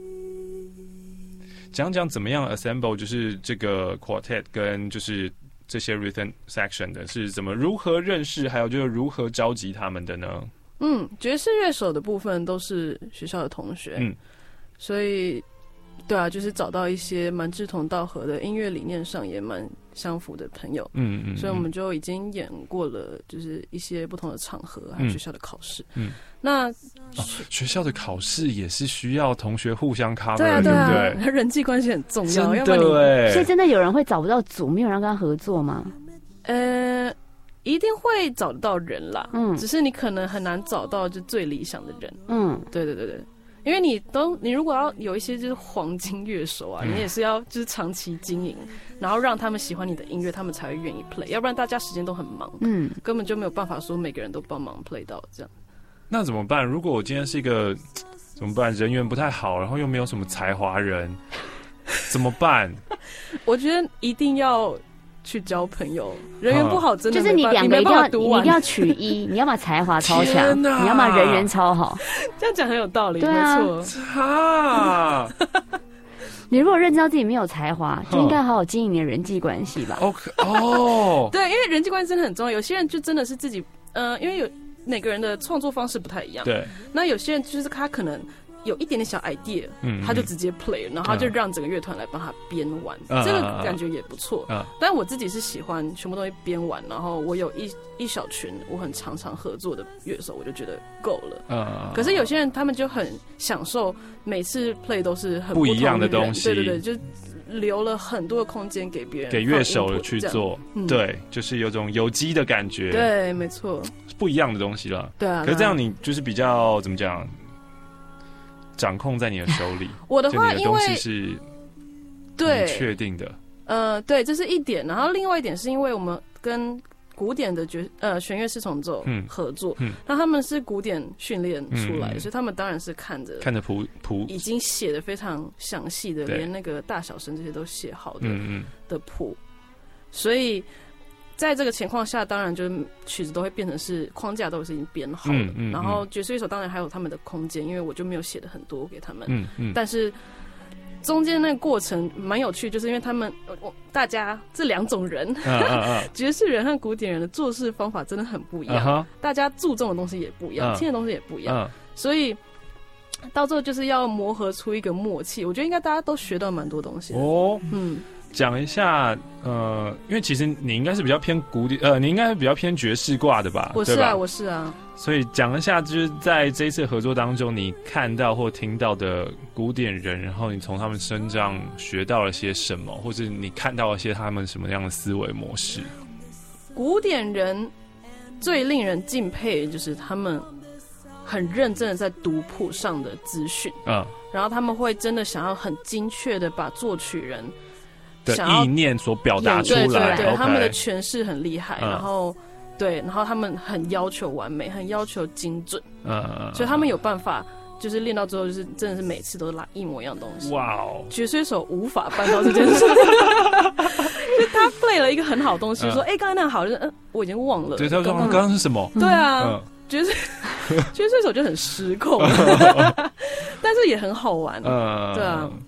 S13: 讲讲怎么样 assemble 就是这个 quartet 跟就是这些 rhythm section 的是怎么如何认识，还有就是如何召集他们的呢？
S1: 嗯，爵士乐手的部分都是学校的同学，嗯。所以，对啊，就是找到一些蛮志同道合的，音乐理念上也蛮相符的朋友。嗯 嗯, 嗯，所以我们就已经演过了，就是一些不同的场合，还有学校的考试。嗯，那、
S13: 哦、学校的考试也是需要同学互相 cover，
S1: 对啊，对啊，
S13: 对不对？
S1: 人际关系很重要，
S13: 真的哎。
S14: 所以真的有人会找不到组，没有人跟他合作吗？
S1: 呃，一定会找得到人啦。嗯，只是你可能很难找到就最理想的人。嗯，对对对对。因为你都，你如果要有一些就是黄金乐手啊，嗯、你也是要就是长期经营，然后让他们喜欢你的音乐，他们才会愿意 play， 要不然大家时间都很忙，嗯，根本就没有办法说每个人都帮忙 play 到这样。
S13: 那怎么办？如果我今天是一个怎么办？人缘不太好，然后又没有什么才华人，怎么办？
S1: 我觉得一定要去交朋友，人缘不好真的
S14: 就是你两个一定要，你一定要取一，你要么才华超强，你要么人缘超好。
S1: 这样讲很有道理，
S14: 对啊、
S1: 没错。
S13: 啊！
S14: 你如果认知到自己没有才华，就应该好好经营你的人际关系吧。
S13: OK， 哦，
S1: 对，因为人际关系真的很重要。有些人就真的是自己，呃，因为有每个人的创作方式不太一样。
S13: 对，
S1: 那有些人就是他可能。有一点点小 idea，嗯，他就直接 play， 然后他就让整个乐团来帮他编完，嗯、这个感觉也不错。嗯、但我自己是喜欢全部东西编完，然后我有一一小群我很常常合作的乐手，我就觉得够了。嗯，可是有些人他们就很享受每次 play 都是很
S13: 不一样的东西，
S1: 对对对，就留了很多的空间给别人
S13: 给乐手去做，嗯、对，就是有种有机的感觉。
S1: 对，没错，
S13: 不一样的东西了。
S1: 对啊，
S13: 可是这样你就是比较怎么讲？掌控在你的手里，
S1: 我的话，因为
S13: 东西是
S1: 对
S13: 确定的，
S1: 呃，对，这是一点。然后另外一点是因为我们跟古典的爵呃弦乐四重奏合作，嗯嗯、那他们是古典训练出来的，嗯、所以他们当然是看着
S13: 看着谱谱
S1: 已经写的非常详细的，连那个大小声这些都写好的嗯嗯的谱，所以。在这个情况下，当然就是曲子都会变成是框架都是已经编好了，嗯嗯嗯、然后爵士乐手当然还有他们的空间，因为我就没有写的很多给他们，嗯嗯、但是中间那个过程蛮有趣，就是因为他们大家这两种人，啊啊啊爵士人和古典人的做事方法真的很不一样，啊、大家注重的东西也不一样，啊、听的东西也不一样，啊、所以到最后就是要磨合出一个默契。我觉得应该大家都学到蛮多东西的哦，嗯。
S13: 讲一下，呃，因为其实你应该是比较偏古典，呃，你应该是比较偏爵士挂的吧？
S1: 我是啊，我是啊。
S13: 所以讲一下，就是在这一次合作当中，你看到或听到的古典人，然后你从他们身上学到了些什么，或者你看到了些他们什么样的思维模式？
S1: 古典人最令人敬佩的就是他们很认真的在读谱上的资讯，嗯，然后他们会真的想要很精确的把作曲人。
S13: 的意念所表达出来，
S1: 对对对，
S13: okay
S1: 他们的诠释很厉害，嗯、然后对，然后他们很要求完美，很要求精准，嗯，所以他们有办法，就是练到最后，就是真的是每次都拉一模一样的东西。哇哦，爵士手无法办到这件事，就他 play 了一个很好的东西，嗯、说哎，刚、欸、才那好，就是嗯，我已经忘了，
S13: 对，他说刚刚是什么？
S1: 对啊。嗯爵士爵士手就很失控，但是也很好玩，嗯，对啊。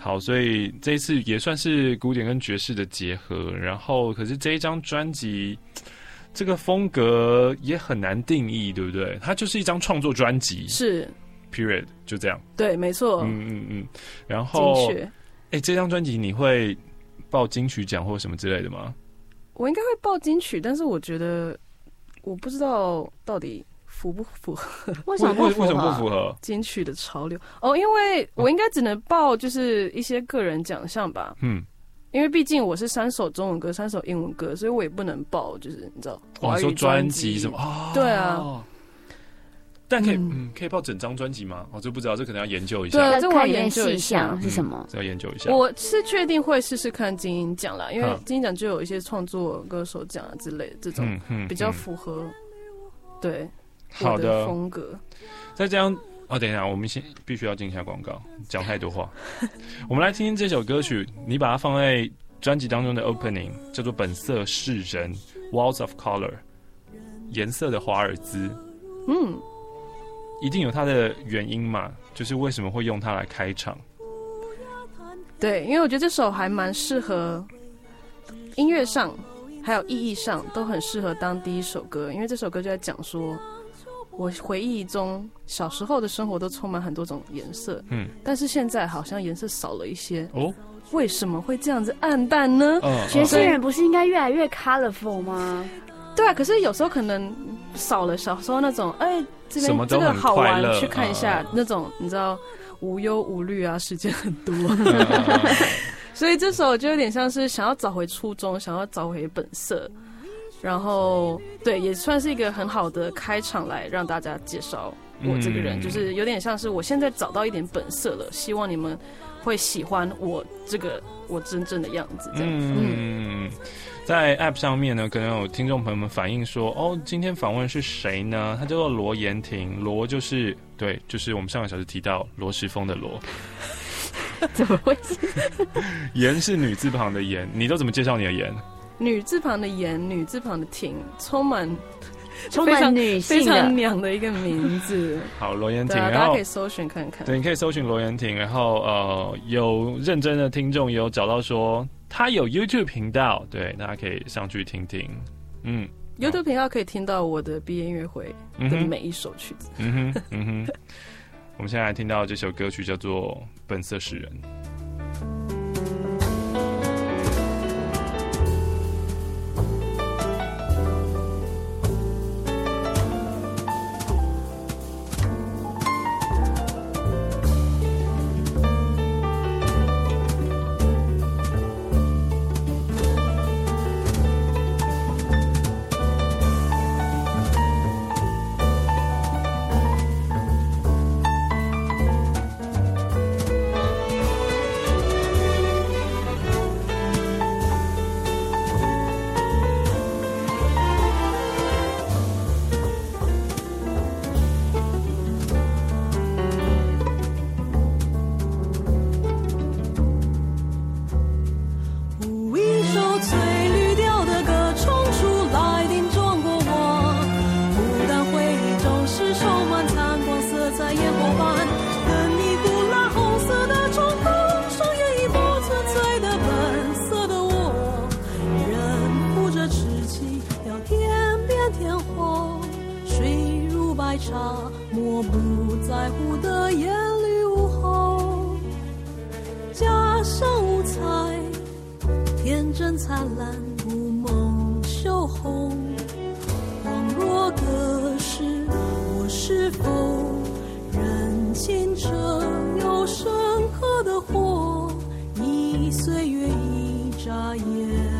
S13: 好，所以这一次也算是古典跟爵士的结合，然后可是这一张专辑这个风格也很难定义，对不对？它就是一张创作专辑，
S1: 是
S13: period 就这样。
S1: 对，没错。
S13: 嗯嗯嗯。然后，
S1: 精确。
S13: 哎，这张专辑你会报金曲奖或什么之类的吗？
S1: 我应该会报金曲，但是我觉得我不知道到底符不符合？
S14: 为什么不符合？
S13: 为什么不符合
S1: 金曲的潮流？哦，因为我应该只能报就是一些个人奖项吧。嗯，因为毕竟我是三首中文歌，三首英文歌，所以我也不能报，就是你知道，
S13: 哦，说专辑什么？哦，
S1: 对啊。
S13: 但可以，嗯，嗯可以报整张专辑吗？我、哦、就不知道，这可能要研究一下。
S1: 对，这我要研究一下
S14: 是什么？
S13: 这、嗯、要研究一下。
S1: 我是确定会试试看金鹰奖啦，因为金鹰奖就有一些创作歌手奖啊之类的这种，比较符合、嗯嗯、对我的风格。
S13: 再这样，哦，等一下，我们先必须要进一下广告，讲太多话。我们来听听这首歌曲，你把它放在专辑当中的 opening， 叫做《本色示人》 （Walls of Color）， 颜色的华尔兹。嗯。一定有它的原因嘛，就是为什么会用它来开场。
S1: 对，因为我觉得这首还蛮适合音乐上还有意义上都很适合当第一首歌，因为这首歌就在讲说我回忆中小时候的生活都充满很多种颜色，嗯，但是现在好像颜色少了一些哦，为什么会这样子暗淡呢？
S14: 嗯，爵士人不是应该越来越 colorful 吗？
S1: 对啊，可是有时候可能少了小时候那种哎。这边这个好玩，去看一下、嗯、那种你知道无忧无虑啊，时间很多，嗯、所以这首就有点像是想要找回初衷，想要找回本色，然后对，也算是一个很好的开场来让大家介绍我这个人，嗯、就是有点像是我现在找到一点本色了，希望你们会喜欢我这个我真正的样子，这样。嗯。
S13: 嗯在 App 上面呢，可能有听众朋友们反映说，哦，今天访问是谁呢？他叫做罗妍婷，罗就是对，就是我们上个小时提到罗时丰的罗。
S14: 怎么回事？
S13: 妍是女字旁的妍，你都怎么介绍你的妍？
S1: 女字旁的妍，女字旁的婷，充满
S14: 充满女性的
S1: 非常娘的一个名字。
S13: 好，罗妍婷，
S1: 大家可以搜寻看看。
S13: 对，你可以搜寻罗妍婷，然后呃，有认真的听众也有找到说。他有 YouTube 频道，对，大家可以上去听听。嗯
S1: ，YouTube 频道可以听到我的毕业音乐会的每一首曲子。
S13: 嗯哼，嗯哼。我们现在来听到这首歌曲叫做《本色示人》。
S3: 我不在乎的烟绿午后，加上五彩，天真灿烂，如梦羞红。恍若隔世，我是否认清这有深刻的火，一岁月一眨眼。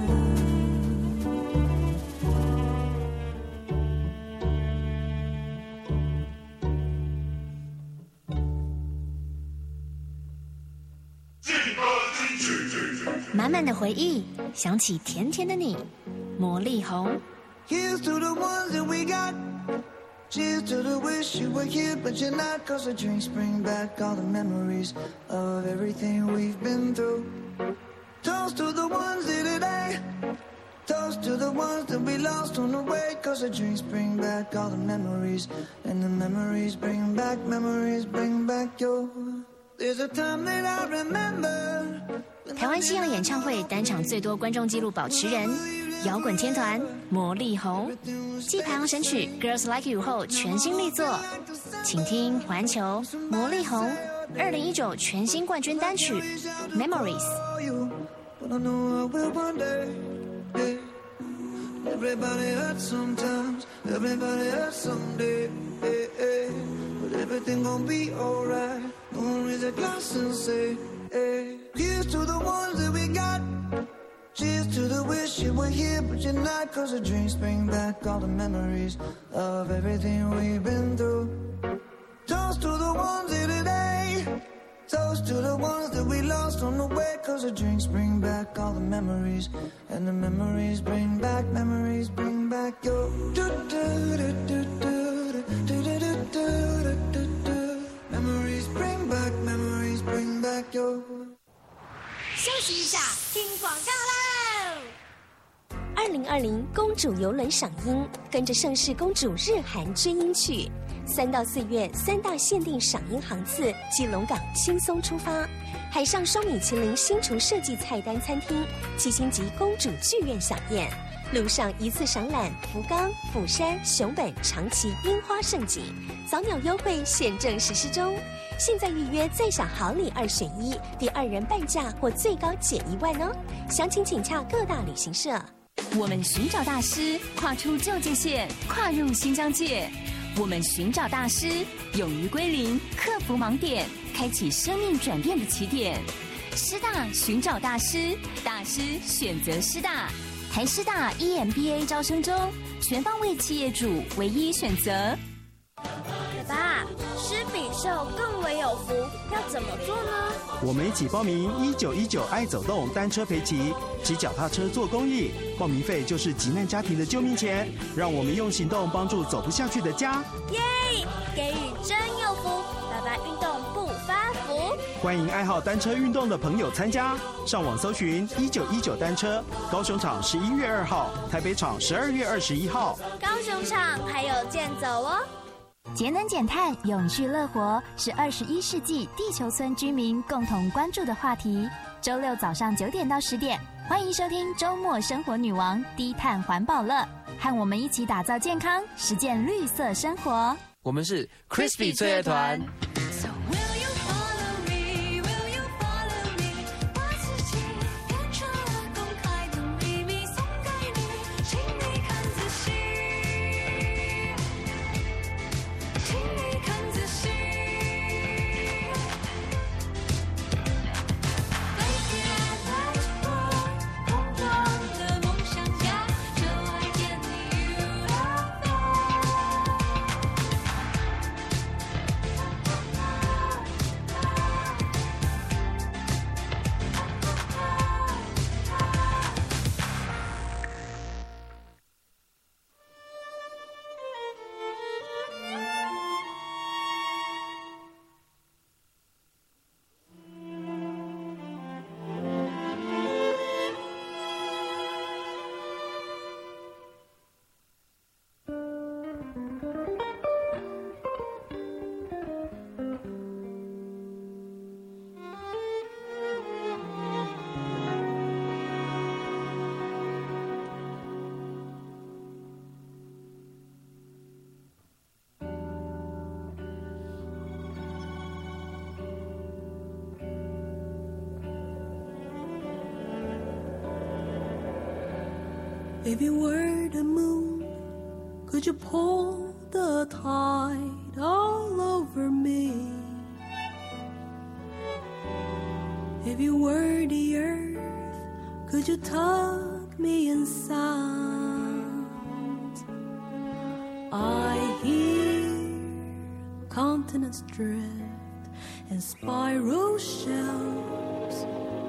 S7: 满满的回忆，想起甜甜的你，魔力红。
S3: Here's to the ones that we got. Cheers to the wish you were here, but you're not. Cause the drinks bring back all the memories of everything we've been through. Toast to the ones here today. Toast to the ones that we lost on the way. Cause the drinks bring back all the memories. And the memories bring back, memories bring back your
S7: 台湾西洋演唱会单场最多观众纪录保持人，摇滚天团魔力红，继排行神曲《Girls Like You》后全新力作，请听环球魔力红二零一九全新冠军单曲《Memories》。
S3: Everybody hurts sometimes, everybody hurts someday. Hey, hey. But everything gon' be alright. Gonna raise a glass and say, hey. Here's to the ones that we got. Cheers to the wish you were here, but you're not. Cause the drinks bring back all the memories of everything we've been through. Toast to the ones here today. Toast to the ones that we lost on the way. Cause the drinks bring back all the memories. And the memories bring back, memories bring back your Memories bring back, memories bring back your
S8: 休息一下，听广告喽！
S7: 二零二零公主游轮赏樱，跟着盛世公主日韩追樱去。三到四月三大限定赏樱航次，基隆港轻松出发。海上双米其林新厨设计菜单餐厅，七星级公主剧院飨宴。路上一次赏览福冈、釜山、熊本、长崎樱花盛景，早鸟优惠现正实施中。现在预约再享好礼二选一，第二人半价或最高减一万哦。详情请洽各大旅行社。
S4: 我们寻找大师，跨出旧界线，跨入新疆界。我们寻找大师，勇于归零，克服盲点，开启生命转变的起点。师大寻找大师，大师选择师大。台师大 E M B A 招生中，全方位企业主唯一选择。
S8: 爸，施比受更为有福，要怎么做呢？
S6: 我们一起报名一九一九爱走动单车陪骑，骑脚踏车做公益，报名费就是急难家庭的救命钱。让我们用行动帮助走不下去的家。
S8: 耶，给予真有福，爸爸运动不发福。
S6: 欢迎爱好单车运动的朋友参加，上网搜寻一九一九单车，高雄场十一月二号，台北场十二月二十一号，
S8: 高雄场还有健走哦。
S4: 节能减碳、永续乐活是二十一世纪地球村居民共同关注的话题。周六早上九点到十点，欢迎收听周末生活女王低碳环保乐，和我们一起打造健康，实践绿色生活。
S10: 我们是 Crispy 最爱团。
S3: If you were the moon, could you pull the tide all over me? If you were the earth, could you tuck me inside? I hear continents drift in spiral shells.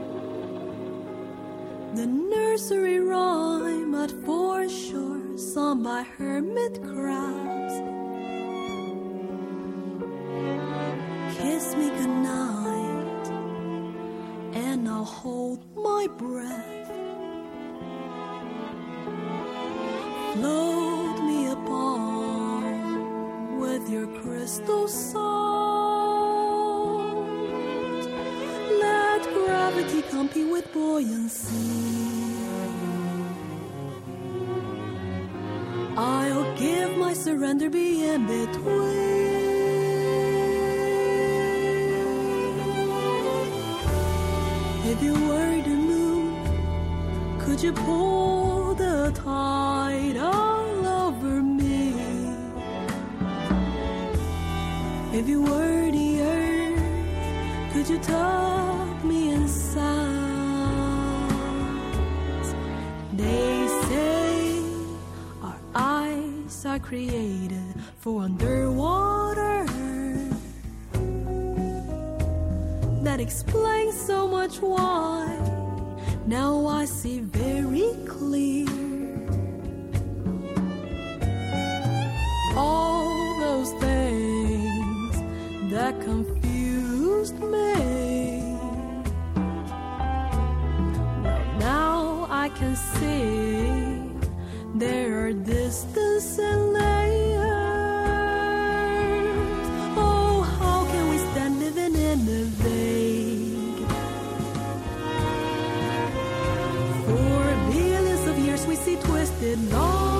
S3: The nursery rhyme at foreshore sung by hermit crabs. Kiss me goodnight, and I'll hold my breath. Float me upon with your crystal song. with buoyancy. I'll give my surrender be in between. If you were the moon, could you pull the tide all over me? If you were the earth, could you tuck me in silence? They say our eyes are created for underwater. That explains so much why now I see very clear. All those things that confused me, well, now I can see there are distance and layers. Oh, how can we stand living in the vague? For billions of years we see twisted lines.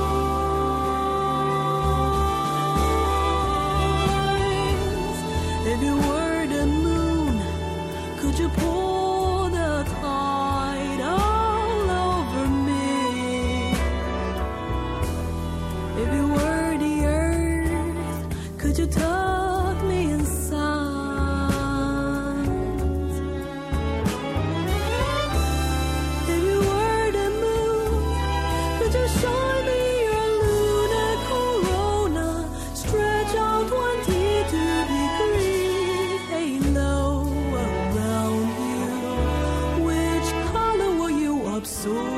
S3: If you were the moon, could you pull the tide all over me? If you were the earth, could you tuck me in silence? If you were the moon, could you shine me your lunar corona? Stretch out twenty-two degree halo around you. Which color will you absorb?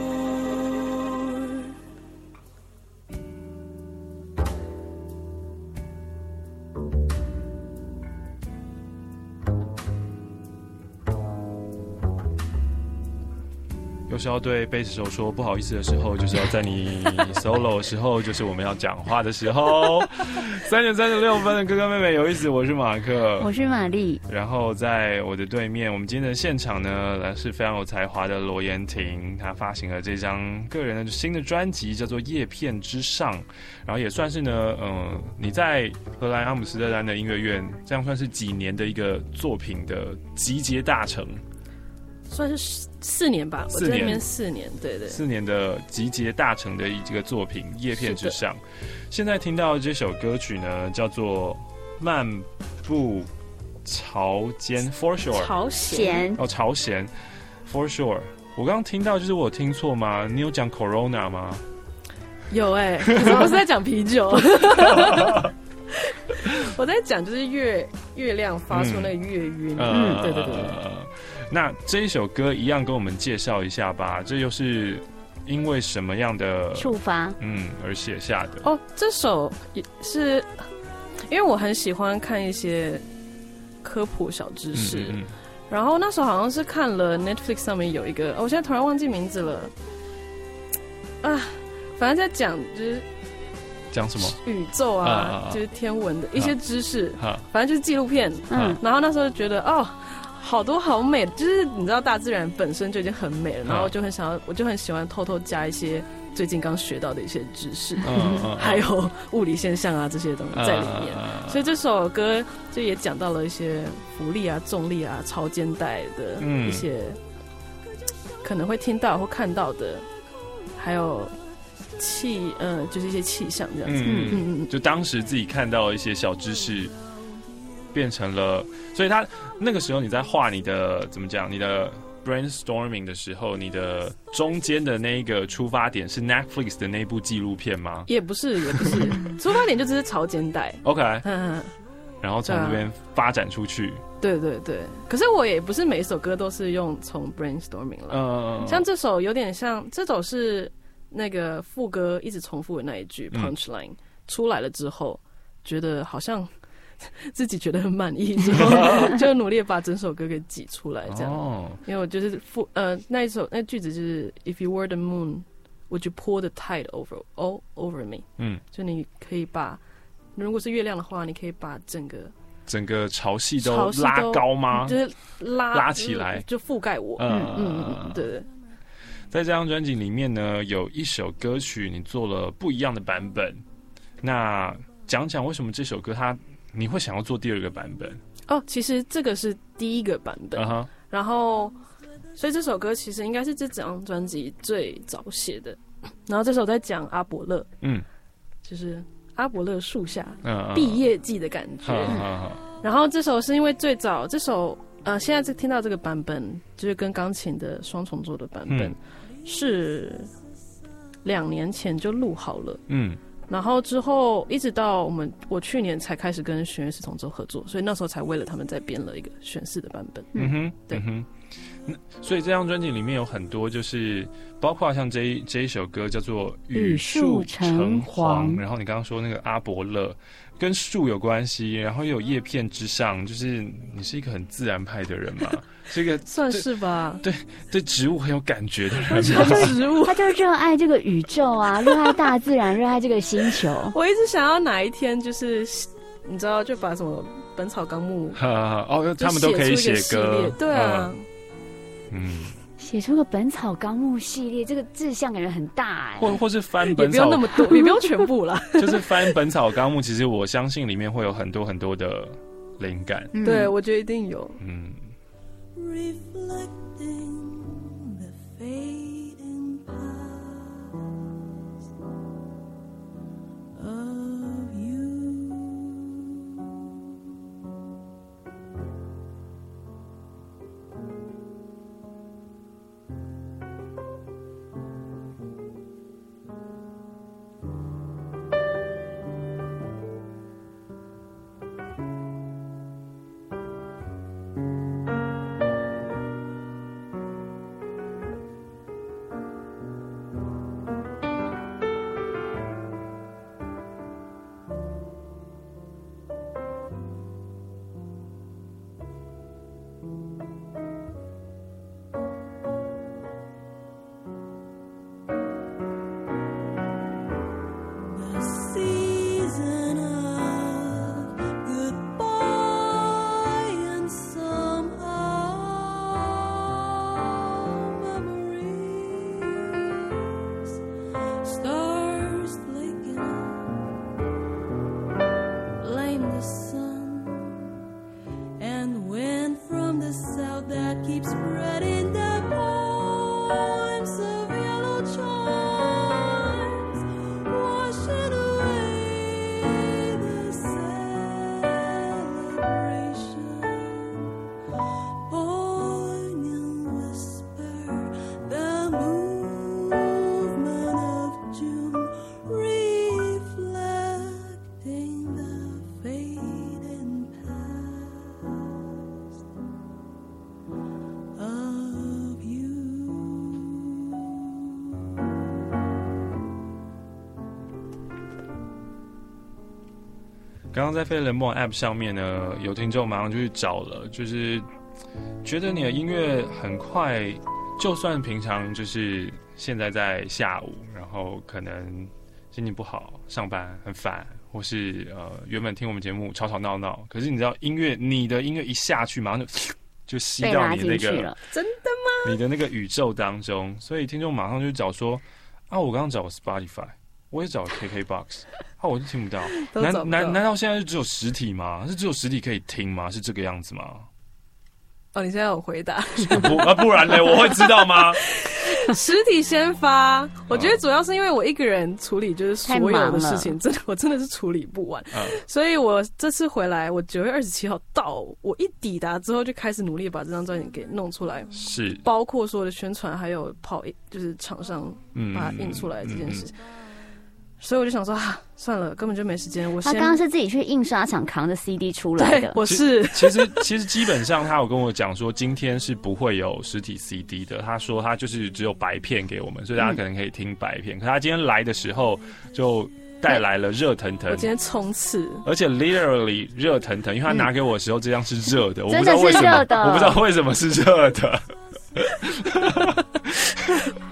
S13: 又是要对贝斯手说不好意思的时候，就是要在你 solo 的时候，就是我们要讲话的时候。三点三十六分的哥哥妹妹有意思，我是马克，
S14: 我是玛丽。然
S13: 后在我的对面，我们今天的现场呢是非常有才华的罗妍婷，她发行了这张个人的新的专辑，叫做《叶片之上》，然后也算是呢，嗯、呃，你在荷兰阿姆斯特丹的音乐院，这样算是几年的一个作品的集结大成。
S1: 算是四年吧，我在那边四年，对对，
S13: 四年的集结大成的一个作品《叶片之上》。现在听到这首歌曲呢，叫做《漫步朝间》For Sure，
S1: 朝鲜
S13: 哦，朝鲜 For Sure。我刚刚听到，就是我有听错吗？你有讲 Corona 吗？
S1: 有哎、欸，可是我是在讲啤酒。我在讲就是月月亮发出那个月晕，嗯，嗯对对对。
S13: 那这一首歌一样跟我们介绍一下吧，这又是因为什么样的
S14: 触发，
S13: 嗯，而写下的？
S1: 哦，这首也是因为我很喜欢看一些科普小知识，嗯嗯嗯然后那时候好像是看了 Netflix 上面有一个，哦、我现在突然忘记名字了，啊，反正在讲就是
S13: 讲什么
S1: 宇宙啊，啊就是天文的一些知识，啊、反正就是纪录片，嗯，然后那时候觉得哦。好多好美，就是你知道大自然本身就已经很美了，然后我就很想要，我就很喜欢偷偷加一些最近刚学到的一些知识，嗯嗯、还有物理现象啊这些东西在里面。嗯、所以这首歌就也讲到了一些浮力啊、重力啊、超肩带的一些、嗯、可能会听到或看到的，还有气，嗯、呃，就是一些气象这样子。嗯
S13: 嗯嗯，就当时自己看到一些小知识。变成了，所以他那个时候你在画你的怎么讲？你的 brainstorming 的时候，你的中间的那一个出发点是 Netflix 的那部纪录片吗？
S1: 也不是，也不是，出发点就只是潮间带。
S13: OK， 然后从这边发展出去。
S1: 对对对，可是我也不是每一首歌都是用从 brainstorming 了。嗯，像这首有点像，这首是那个副歌一直重复的那一句 punchline、嗯、出来了之后，觉得好像。自己觉得很满意之后，就努力把整首歌给挤出来，这样。哦、因为我就是副呃那一首那句子就是 If you were the moon, would you pour the tide over all over me？ 嗯，就你可以把如果是月亮的话，你可以把整个
S13: 整个潮汐都拉高吗？
S1: 就是拉
S13: 拉起来，
S1: 就覆盖我。嗯嗯嗯，对对。
S13: 在这张专辑里面呢，有一首歌曲你做了不一样的版本，那讲讲为什么这首歌它你会想要做第二个版本？
S1: 哦，其实这个是第一个版本， uh-huh. 然后所以这首歌其实应该是这张专辑最早写的。然后这首在讲阿伯勒，嗯，就是阿伯勒树下毕业季的感觉。Uh-huh. Uh-huh. 然后这首是因为最早这首呃，现在听到这个版本就是跟钢琴的双重奏的版本。嗯，是两年前就录好了，嗯，然后之后一直到我们我去年才开始跟弦乐四重奏合作，所以那时候才为了他们再编了一个弦四的版本。嗯哼，对，嗯哼。
S13: 所以这张专辑里面有很多，就是包括像这一这一首歌叫做《雨树橙黄》，然后你刚刚说那个阿伯勒跟树有关系，然后又有叶片之上，就是你是一个很自然派的人嘛。这个
S1: 算是吧，
S13: 对对，植物很有感觉的人，
S14: 他就是植物，他就热爱这个宇宙啊，热爱大自然，热爱这个星球。
S1: 我一直想要哪一天，就是你知道，就把什么《本草纲目》
S13: 哦，他们都可以写歌，
S1: 对啊，
S13: 嗯，
S14: 写出个《本草纲目》系列，这个志向感觉很大哎、欸，
S13: 或或是翻本草，
S1: 也不用那么多，也不用全部啦，
S13: 就是翻《本草纲目》，其实我相信里面会有很多很多的灵感，
S1: 嗯、对我觉得一定有，嗯。
S3: Reflecting the fading past of you.
S13: 刚刚在飞人梦 App 上面呢，有听众马上就去找了，就是觉得你的音乐很快，就算平常就是现在在下午，然后可能心情不好，上班很烦，或是呃原本听我们节目吵吵闹闹，可是你知道音乐，你的音乐一下去，马上就就吸到你的那个
S1: 真的吗？
S13: 你的那个宇宙当中，所以听众马上就找说啊，我刚刚找 Spotify。我也找 K K box， 啊，我就听不到。难难难道现在就只有实体吗？是只有实体可以听吗？是这个样子吗？
S1: 哦，你现在有回答？
S13: 不啊，不然嘞，我会知道吗？
S1: 实体先发，我觉得主要是因为我一个人处理就是所有的事情，真的我真的是处理不完，嗯、所以我这次回来，我九月二十七号到，我一抵达之后就开始努力把这张专辑给弄出来，
S13: 是
S1: 包括所有的宣传，还有跑就是厂商把它印出来这件事。嗯嗯嗯所以我就想说啊，算了，根本就没时间。我
S14: 他刚刚是自己去印刷厂扛着 C D 出来的，
S1: 我是
S13: 其实其实基本上他有跟我讲说，今天是不会有实体 C D 的。他说他就是只有白片给我们，所以大家可能可以听白片。嗯、可他今天来的时候就带来了热腾腾，
S1: 我今天冲刺，
S13: 而且 literally 热腾腾，因为他拿给我的时候这张是热的，
S14: 嗯、
S13: 我不知道为什么，
S14: 我
S13: 不知道为什么是热的。
S1: 这我也不知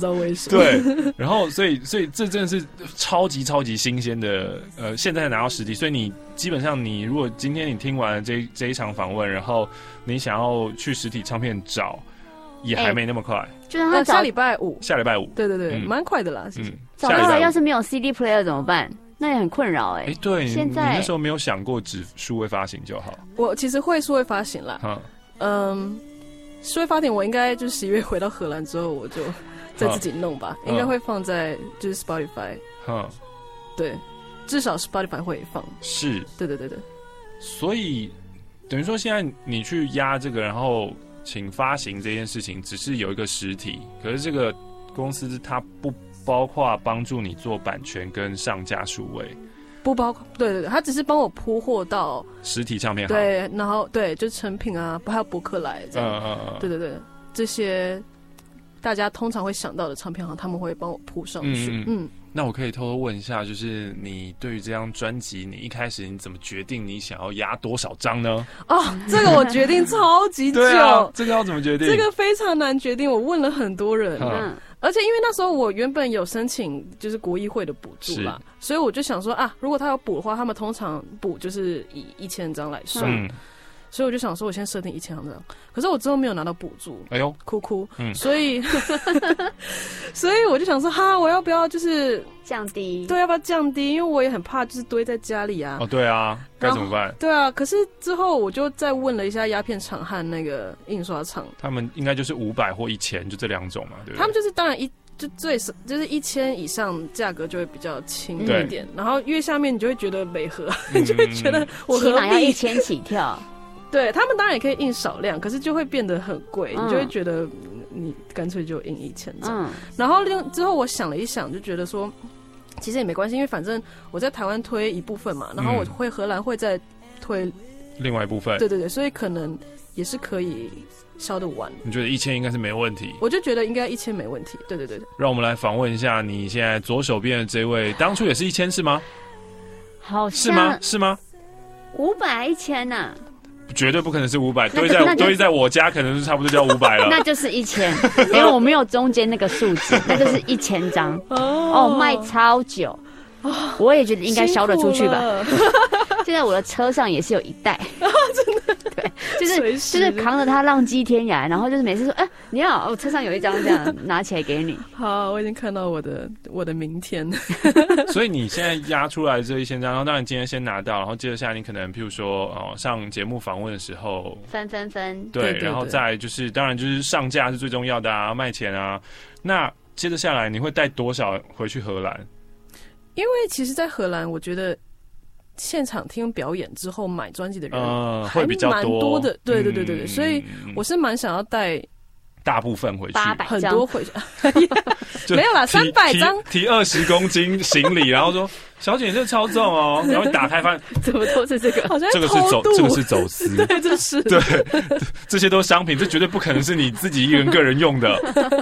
S1: 知道为什么。
S13: 对，然后所以所以这真的是超级超级新鲜的，呃，现在才拿到实体，所以你基本上你如果今天你听完了这这一场访问，然后你想要去实体唱片找，也还没那么快。欸、
S14: 就让他
S1: 下礼拜五，
S13: 下礼拜五，
S1: 对对对，蛮、嗯、快的啦。嗯，
S14: 找到了，要是没有 C D player 怎么办？那也很困扰哎、欸。
S13: 哎、欸，对，
S14: 现在
S13: 你那时候没有想过只数位发行就好。
S1: 我其实会数位发行啦。嗯。嗯数位发行我应该就是十一月回到荷兰之后，我就再自己弄吧，应该会放在就是 Spotify， 嗯，对，至少 Spotify 会放，
S13: 是，
S1: 对对对对，
S13: 所以等于说现在你去压这个，然后请发行这件事情，只是有一个实体，可是这个公司它不包括帮助你做版权跟上架数位。
S1: 不包括，对对对，他只是帮我铺货到
S13: 实体唱片行，
S1: 对，然后对，就成品啊，还有博客来这样，嗯嗯嗯，对对对，这些大家通常会想到的唱片行，他们会帮我铺上去。嗯, 嗯，
S13: 那我可以偷偷问一下，就是你对于这张专辑，你一开始你怎么决定你想要压多少张呢？
S1: 哦，这个我决定超级久，
S13: 对啊，这个要怎么决定？
S1: 这个非常难决定，我问了很多人。嗯。而且因为那时候我原本有申请就是国议会的补助啦，所以我就想说啊，如果他有补的话，他们通常补就是以一千张来算，嗯、所以我就想说我先设定一千张，可是我之后没有拿到补助，
S13: 哎呦，
S1: 哭哭，嗯、所以所以我就想说哈，我要不要就是
S14: 降低？
S1: 对，要不要降低？因为我也很怕就是堆在家里啊。
S13: 哦，对啊，该怎么办？
S1: 对啊，可是之后我就再问了一下鸦片厂和那个印刷厂，
S13: 他们应该就是五百或一千，就这两种嘛，对不对？
S1: 他们就是当然一就最就是一千以上价格就会比较轻一点，然后越下面你就会觉得违和，你、嗯、就会觉得我何必
S14: 起码要一千起跳。
S1: 对他们当然也可以印少量，可是就会变得很贵，嗯、你就会觉得你干脆就印一千张。嗯、然后之后我想了一想，就觉得说其实也没关系，因为反正我在台湾推一部分嘛，然后我会荷兰会再推
S13: 另外一部分。
S1: 对对对，所以可能也是可以烧得完。
S13: 你觉得一千应该是没问题？
S1: 我就觉得应该一千没问题。对对对对。
S13: 让我们来访问一下你现在左手边的这位，当初也是一千是吗？
S14: 好像
S13: 是吗？是吗？
S14: 五百一千呐。
S13: 绝对不可能是五百，堆在堆在我家可能是差不多就要五百了。
S14: 那就是一千，因为我没有中间那个数字，那就是一千张。哦，卖超久，我也觉得应该销得出去吧。现在我的车上也是有一袋，
S1: 真的，
S14: 对，就是就是扛着它浪迹天涯，然后就是每次说，哎、欸，你好，我车上有一张，这样拿起来给你。
S1: 好，我已经看到我的我的明天。
S13: 所以你现在压出来这一千张，然后当然今天先拿到，然后接下来你可能譬如说哦上节目访问的时候
S14: 分分分，
S13: 对，对对对，然后再就是当然就是上架是最重要的啊，卖钱啊。那接着下来你会带多少回去荷兰？
S1: 因为其实，在荷兰，我觉得现场听表演之后买专辑的人还蛮多的，对对对对对，所以我是蛮想要带
S13: 大部分回去，
S1: 很多回去，没有啦，三百张
S13: 提二十公斤行李，然后说小姐这超重哦，然后打开发现
S1: 怎么都是这个，好像
S13: 这个是走这个是走私，
S1: 对，这是
S13: 对，这些都是商品，这绝对不可能是你自己一人个人用的。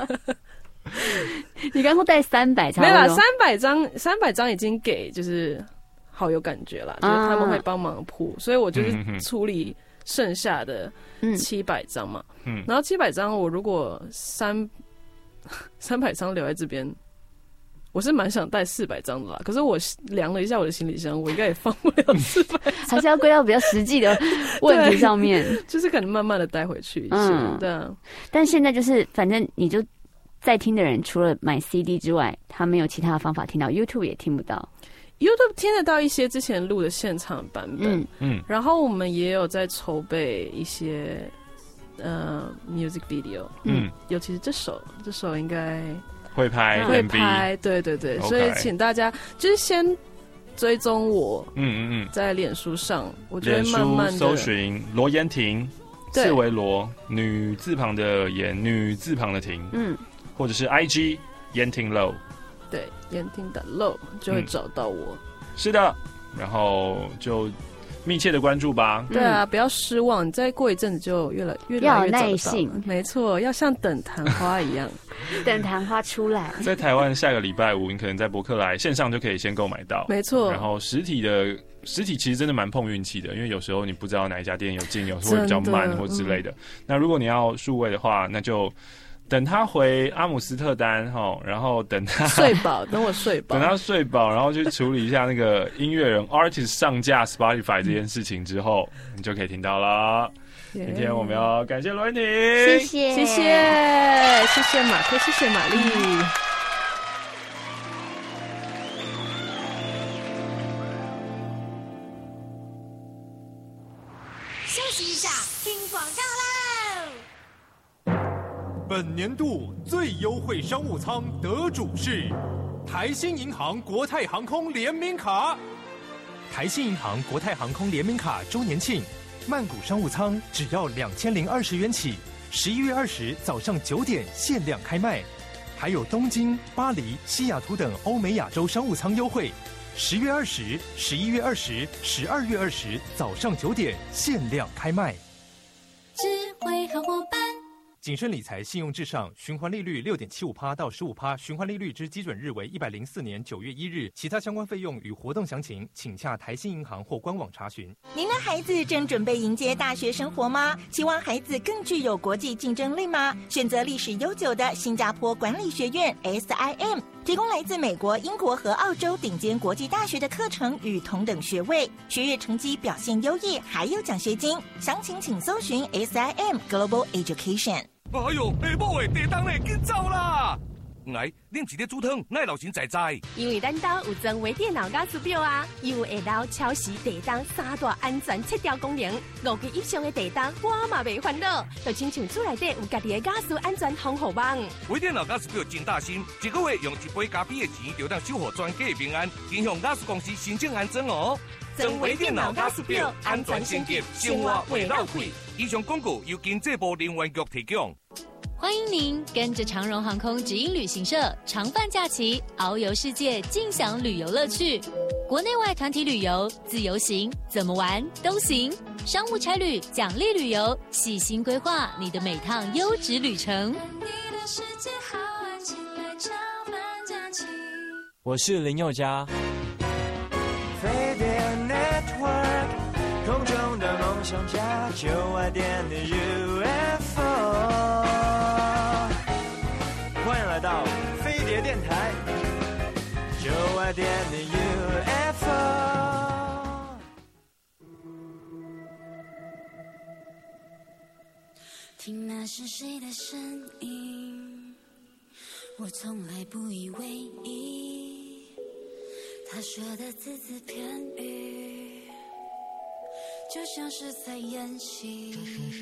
S14: 你刚说带三百张，
S1: 没有啦，三百张，三百张已经给就是好有感觉了，就是他们会帮忙铺，所以我就是处理剩下的七百张嘛。嗯，然后七百张我如果三三百张留在这边，我是蛮想带四百张的啦。可是我量了一下我的行李箱，我应该也放不了四百张，
S14: 还是要归到比较实际的问题上面，
S1: 就是可能慢慢的带回去一下。嗯，对啊。
S14: 但现在就是反正你就。在听的人除了买 C D 之外，他没有其他的方法听到 YouTube 也听不到。
S1: YouTube 听得到一些之前录的现场版本，嗯嗯，然后我们也有在筹备一些呃 music video， 嗯，尤其是这首，这首应该
S13: 会拍，
S1: 会拍，对对对， okay. 所以请大家就是先追踪我，嗯嗯嗯，在脸书上，我觉得慢慢的
S13: 搜寻罗妍婷，四维罗，女字旁的妍，女字旁的婷，嗯。或者是 I G 妍婷 Low，
S1: 对，妍婷的 Low 就会找到我。
S13: 嗯、是的，然后就密切的关注吧。
S1: 对啊，不要失望，你再过一阵子就越来越来越找得到了。要有耐性，没错，要像等昙花一样，
S14: 等昙花出来。
S13: 在台湾下个礼拜五，你可能在博客来线上就可以先购买到，
S1: 没错。
S13: 然后实体的。实体其实真的蛮碰运气的，因为有时候你不知道哪一家店有进，有时候会比较慢或之类的。嗯、那如果你要数位的话，那就等他回阿姆斯特丹哈，然后等他
S1: 睡饱，等我睡饱，
S13: 等他睡饱，然后去处理一下那个音乐人 artist 上架 Spotify 这件事情之后，嗯、你就可以听到了。今天我们要感谢罗英婷，
S14: 谢谢
S1: 谢谢谢谢马克，谢谢玛丽。
S12: 休息一下，听广告喽。
S9: 本年度最优惠商务舱得主是台新银行国泰航空联名卡。台新银行国泰航空联名卡周年庆。曼谷商务舱只要两千零二十元起，十一月二十早上九点限量开卖，还有东京、巴黎、西雅图等欧美亚洲商务舱优惠，十月二十、十一月二十、十二月二十早上九点限量开卖。
S12: 智慧好伙伴。
S9: 谨慎理财，信用至上，循环利率六点七五趴到十五趴，循环利率之基准日为一百零四年九月一日。其他相关费用与活动详情，请洽台新银行或官网查询。
S11: 您的孩子正准备迎接大学生活吗？希望孩子更具有国际竞争力吗？选择历史悠久的新加坡管理学院 S I M。提供来自美国、英国和澳洲顶尖国际大学的课程与同等学位，学业成绩表现优异，还有奖学金。详情请搜寻 S I M Global Education。
S16: 哎呦，下晡的地动嘞，紧走啦！哎，恁一日煮汤，哪老神在在？
S19: 因为咱家有装微电脑家私表啊，又会到超时地动三大安全测调功能，五级以上的地动我嘛袂烦恼，就亲像厝内底有家己的家私安全防护网。
S16: 微电脑家私表真大心，一个月用一杯咖啡的钱，就当守护全家的平安，请向家私公司申请安装哦。装微电脑家私表，安全升级，生活袂漏气。以上广告由经济部能源局提供。
S20: 欢迎您跟着长荣航空直营旅行社长放假期，遨游世界，尽享旅游乐趣。国内外团体旅游、自由行，怎么玩都行。商务差旅、奖励旅游，细心规划你的每趟优质旅程。
S22: 我是林宥嘉。
S23: 飞碟 Network， 空中的梦想家，就爱点的 U F O。欢迎来到飞碟电台，就爱点的 U F O。
S12: 听那是谁的声音？我从来不以为意。他说的字字片语，就像是在演戏。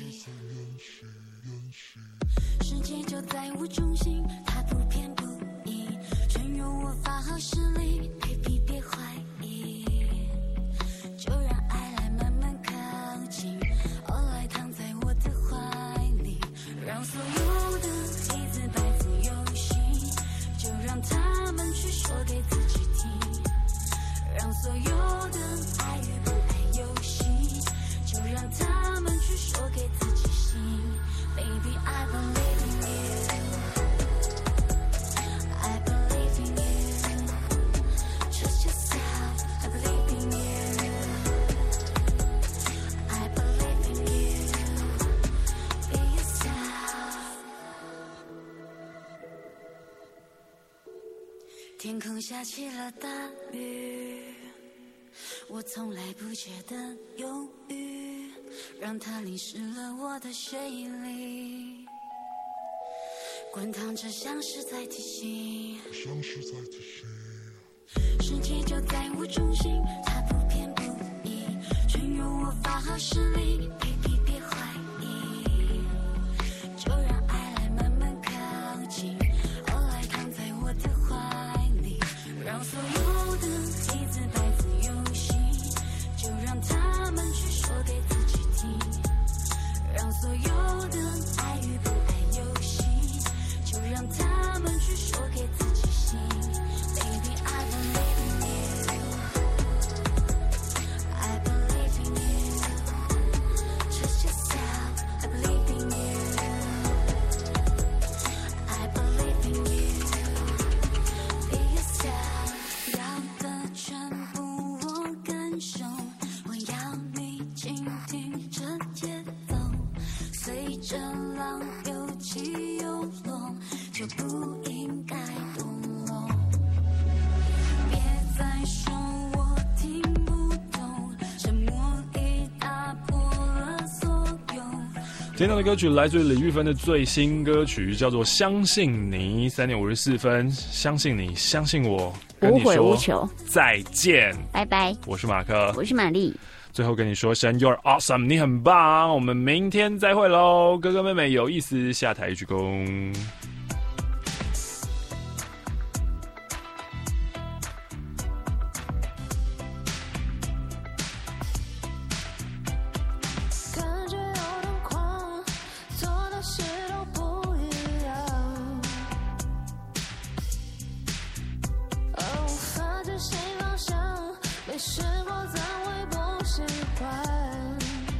S12: 世界就在我中心，他不偏不倚，全由我发号施令 ，baby 别怀疑，就让爱来慢慢靠近，哦，来躺在我的怀里，让所有的一字百字游戏，就让他们去说给自己听，让所有的爱与不爱游戏，就让他们去说给自己信。Baby, I believe in you. I believe in you. Trust yourself. I believe in you. I believe in you. Be yourself. 天空下起了大雨，我从来不觉得忧郁，让它淋湿了我的血液里，滚烫着像是在提醒，像是在提醒，世界就在我中心，它不偏不倚，全由我发号施令 ，baby 别怀疑，就让爱来慢慢靠近，哦，来躺在我的怀里，让所有的一字百字游戏，就让他们去说给自己听，让所有的爱与不爱游戏，就让他们去说给自己信。Baby, I believe in you. I believe in you. Trust yourself. I believe in you. I believe in you. Be yourself. 要的全部我感受，我要你倾听这节奏，随着浪有起有落。 就不应该动容。别再说我听不懂，沉默已打破了所有。
S13: 听到的歌曲来自李玉芬的最新歌曲，叫做《相信你》，三点五十四分。相信你，相信我，跟你说
S14: 无悔无求，
S13: 再见，
S14: 拜拜。
S13: 我是马克，
S14: 我是玛丽。
S13: 最后跟你说声 You're awesome， 你很棒。我们明天再会喽，哥哥妹妹有意思，下台鞠躬。
S12: 感觉有点狂，做的事都不一样。而无法执行方向，没试过怎会不习惯？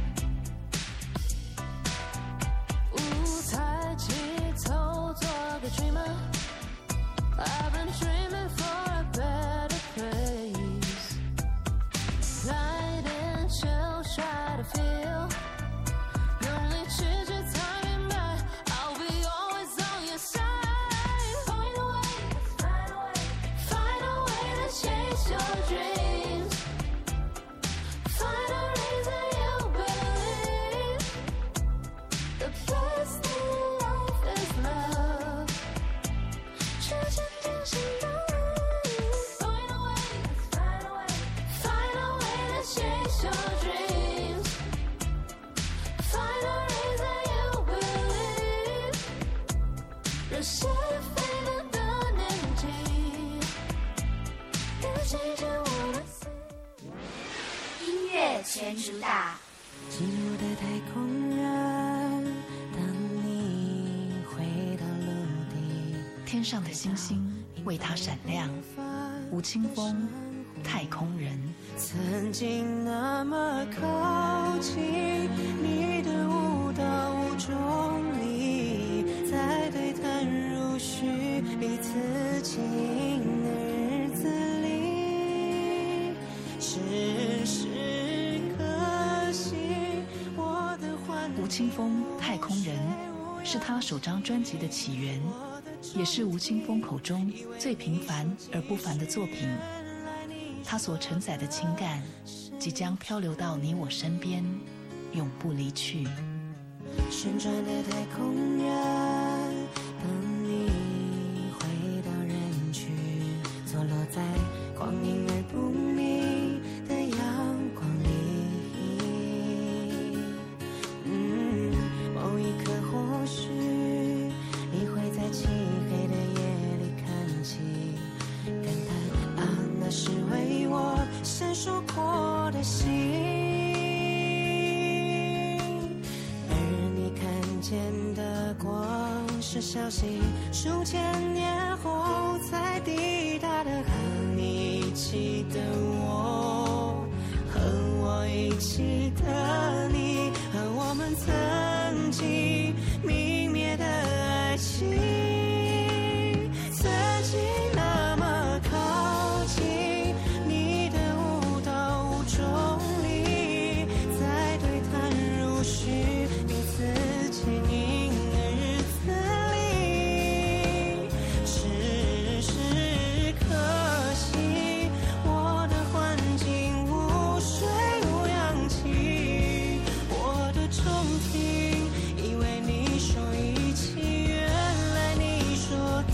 S12: 舞台起头做个 dreamer，I've been dreaming for a better place。来点 chill， try to feel。用力去去才明白 ，I'll be always on your side。Find a way， find a way， find a way to chase your dreams。Find a reason you believe. The best thing in life is love. 去坚定心动。Find a way, find a way, find a way to chase your dreams. Find a reason you believe. 热血沸腾的年纪，你记着我的心。
S4: 音乐全主打，
S3: 进入的太空人，当你回到陆地，
S2: 天上的星星为他闪亮。吴青峰，太空人。
S3: 曾经那么靠近，你的舞蹈无中立，在对谈如许，彼此亲的日子里，时时刻醒我的幻。
S2: 吴青峰，太空人，是他首张专辑的起源，也是吴青峰口中最平凡而不凡的作品。他所承载的情感，即将漂流到你我身边，永不离去。
S3: 旋转的太空人，当你回到人群，坐落在光明而不明的阳光里。嗯，某一刻或许你会在漆黑的夜里看起，感叹啊，那是为我闪烁过的心。而你看见的光是消息，数千年后才抵达的。和你一起的我，和我一起的你，和我们曾经泯灭的爱情，曾经那么靠近，你的舞蹈无中立，在对谈如许，彼此牵引的日子里，时时刻惜我的环境无水无氧气，我的憧憬以为你说一起，原来你说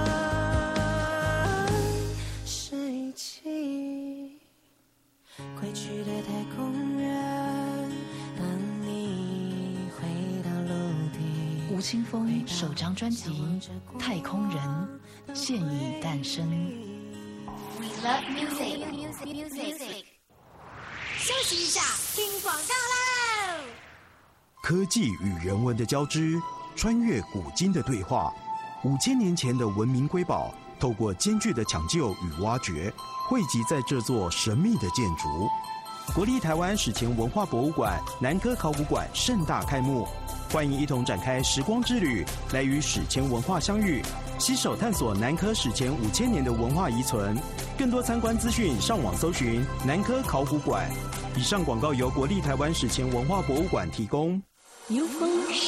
S3: 的是一起。归去的太空人，当你回到陆地。
S2: 吴青峰首张专辑《太空人》现已诞生。
S4: We love music. Music. Music.
S8: 休息一下，听广告喽！
S6: 科技与人文的交织，穿越古今的对话，五千年前的文明瑰宝，透过艰巨的抢救与挖掘，汇集在这座神秘的建筑。国立台湾史前文化博物馆南科考古馆盛大开幕，欢迎一同展开时光之旅，来与史前文化相遇，携手探索南科史前五千年的文化遗存。更多参观资讯，上网搜寻南科考古馆。以上广告由国立台湾史前文化博物馆提供。
S7: 有风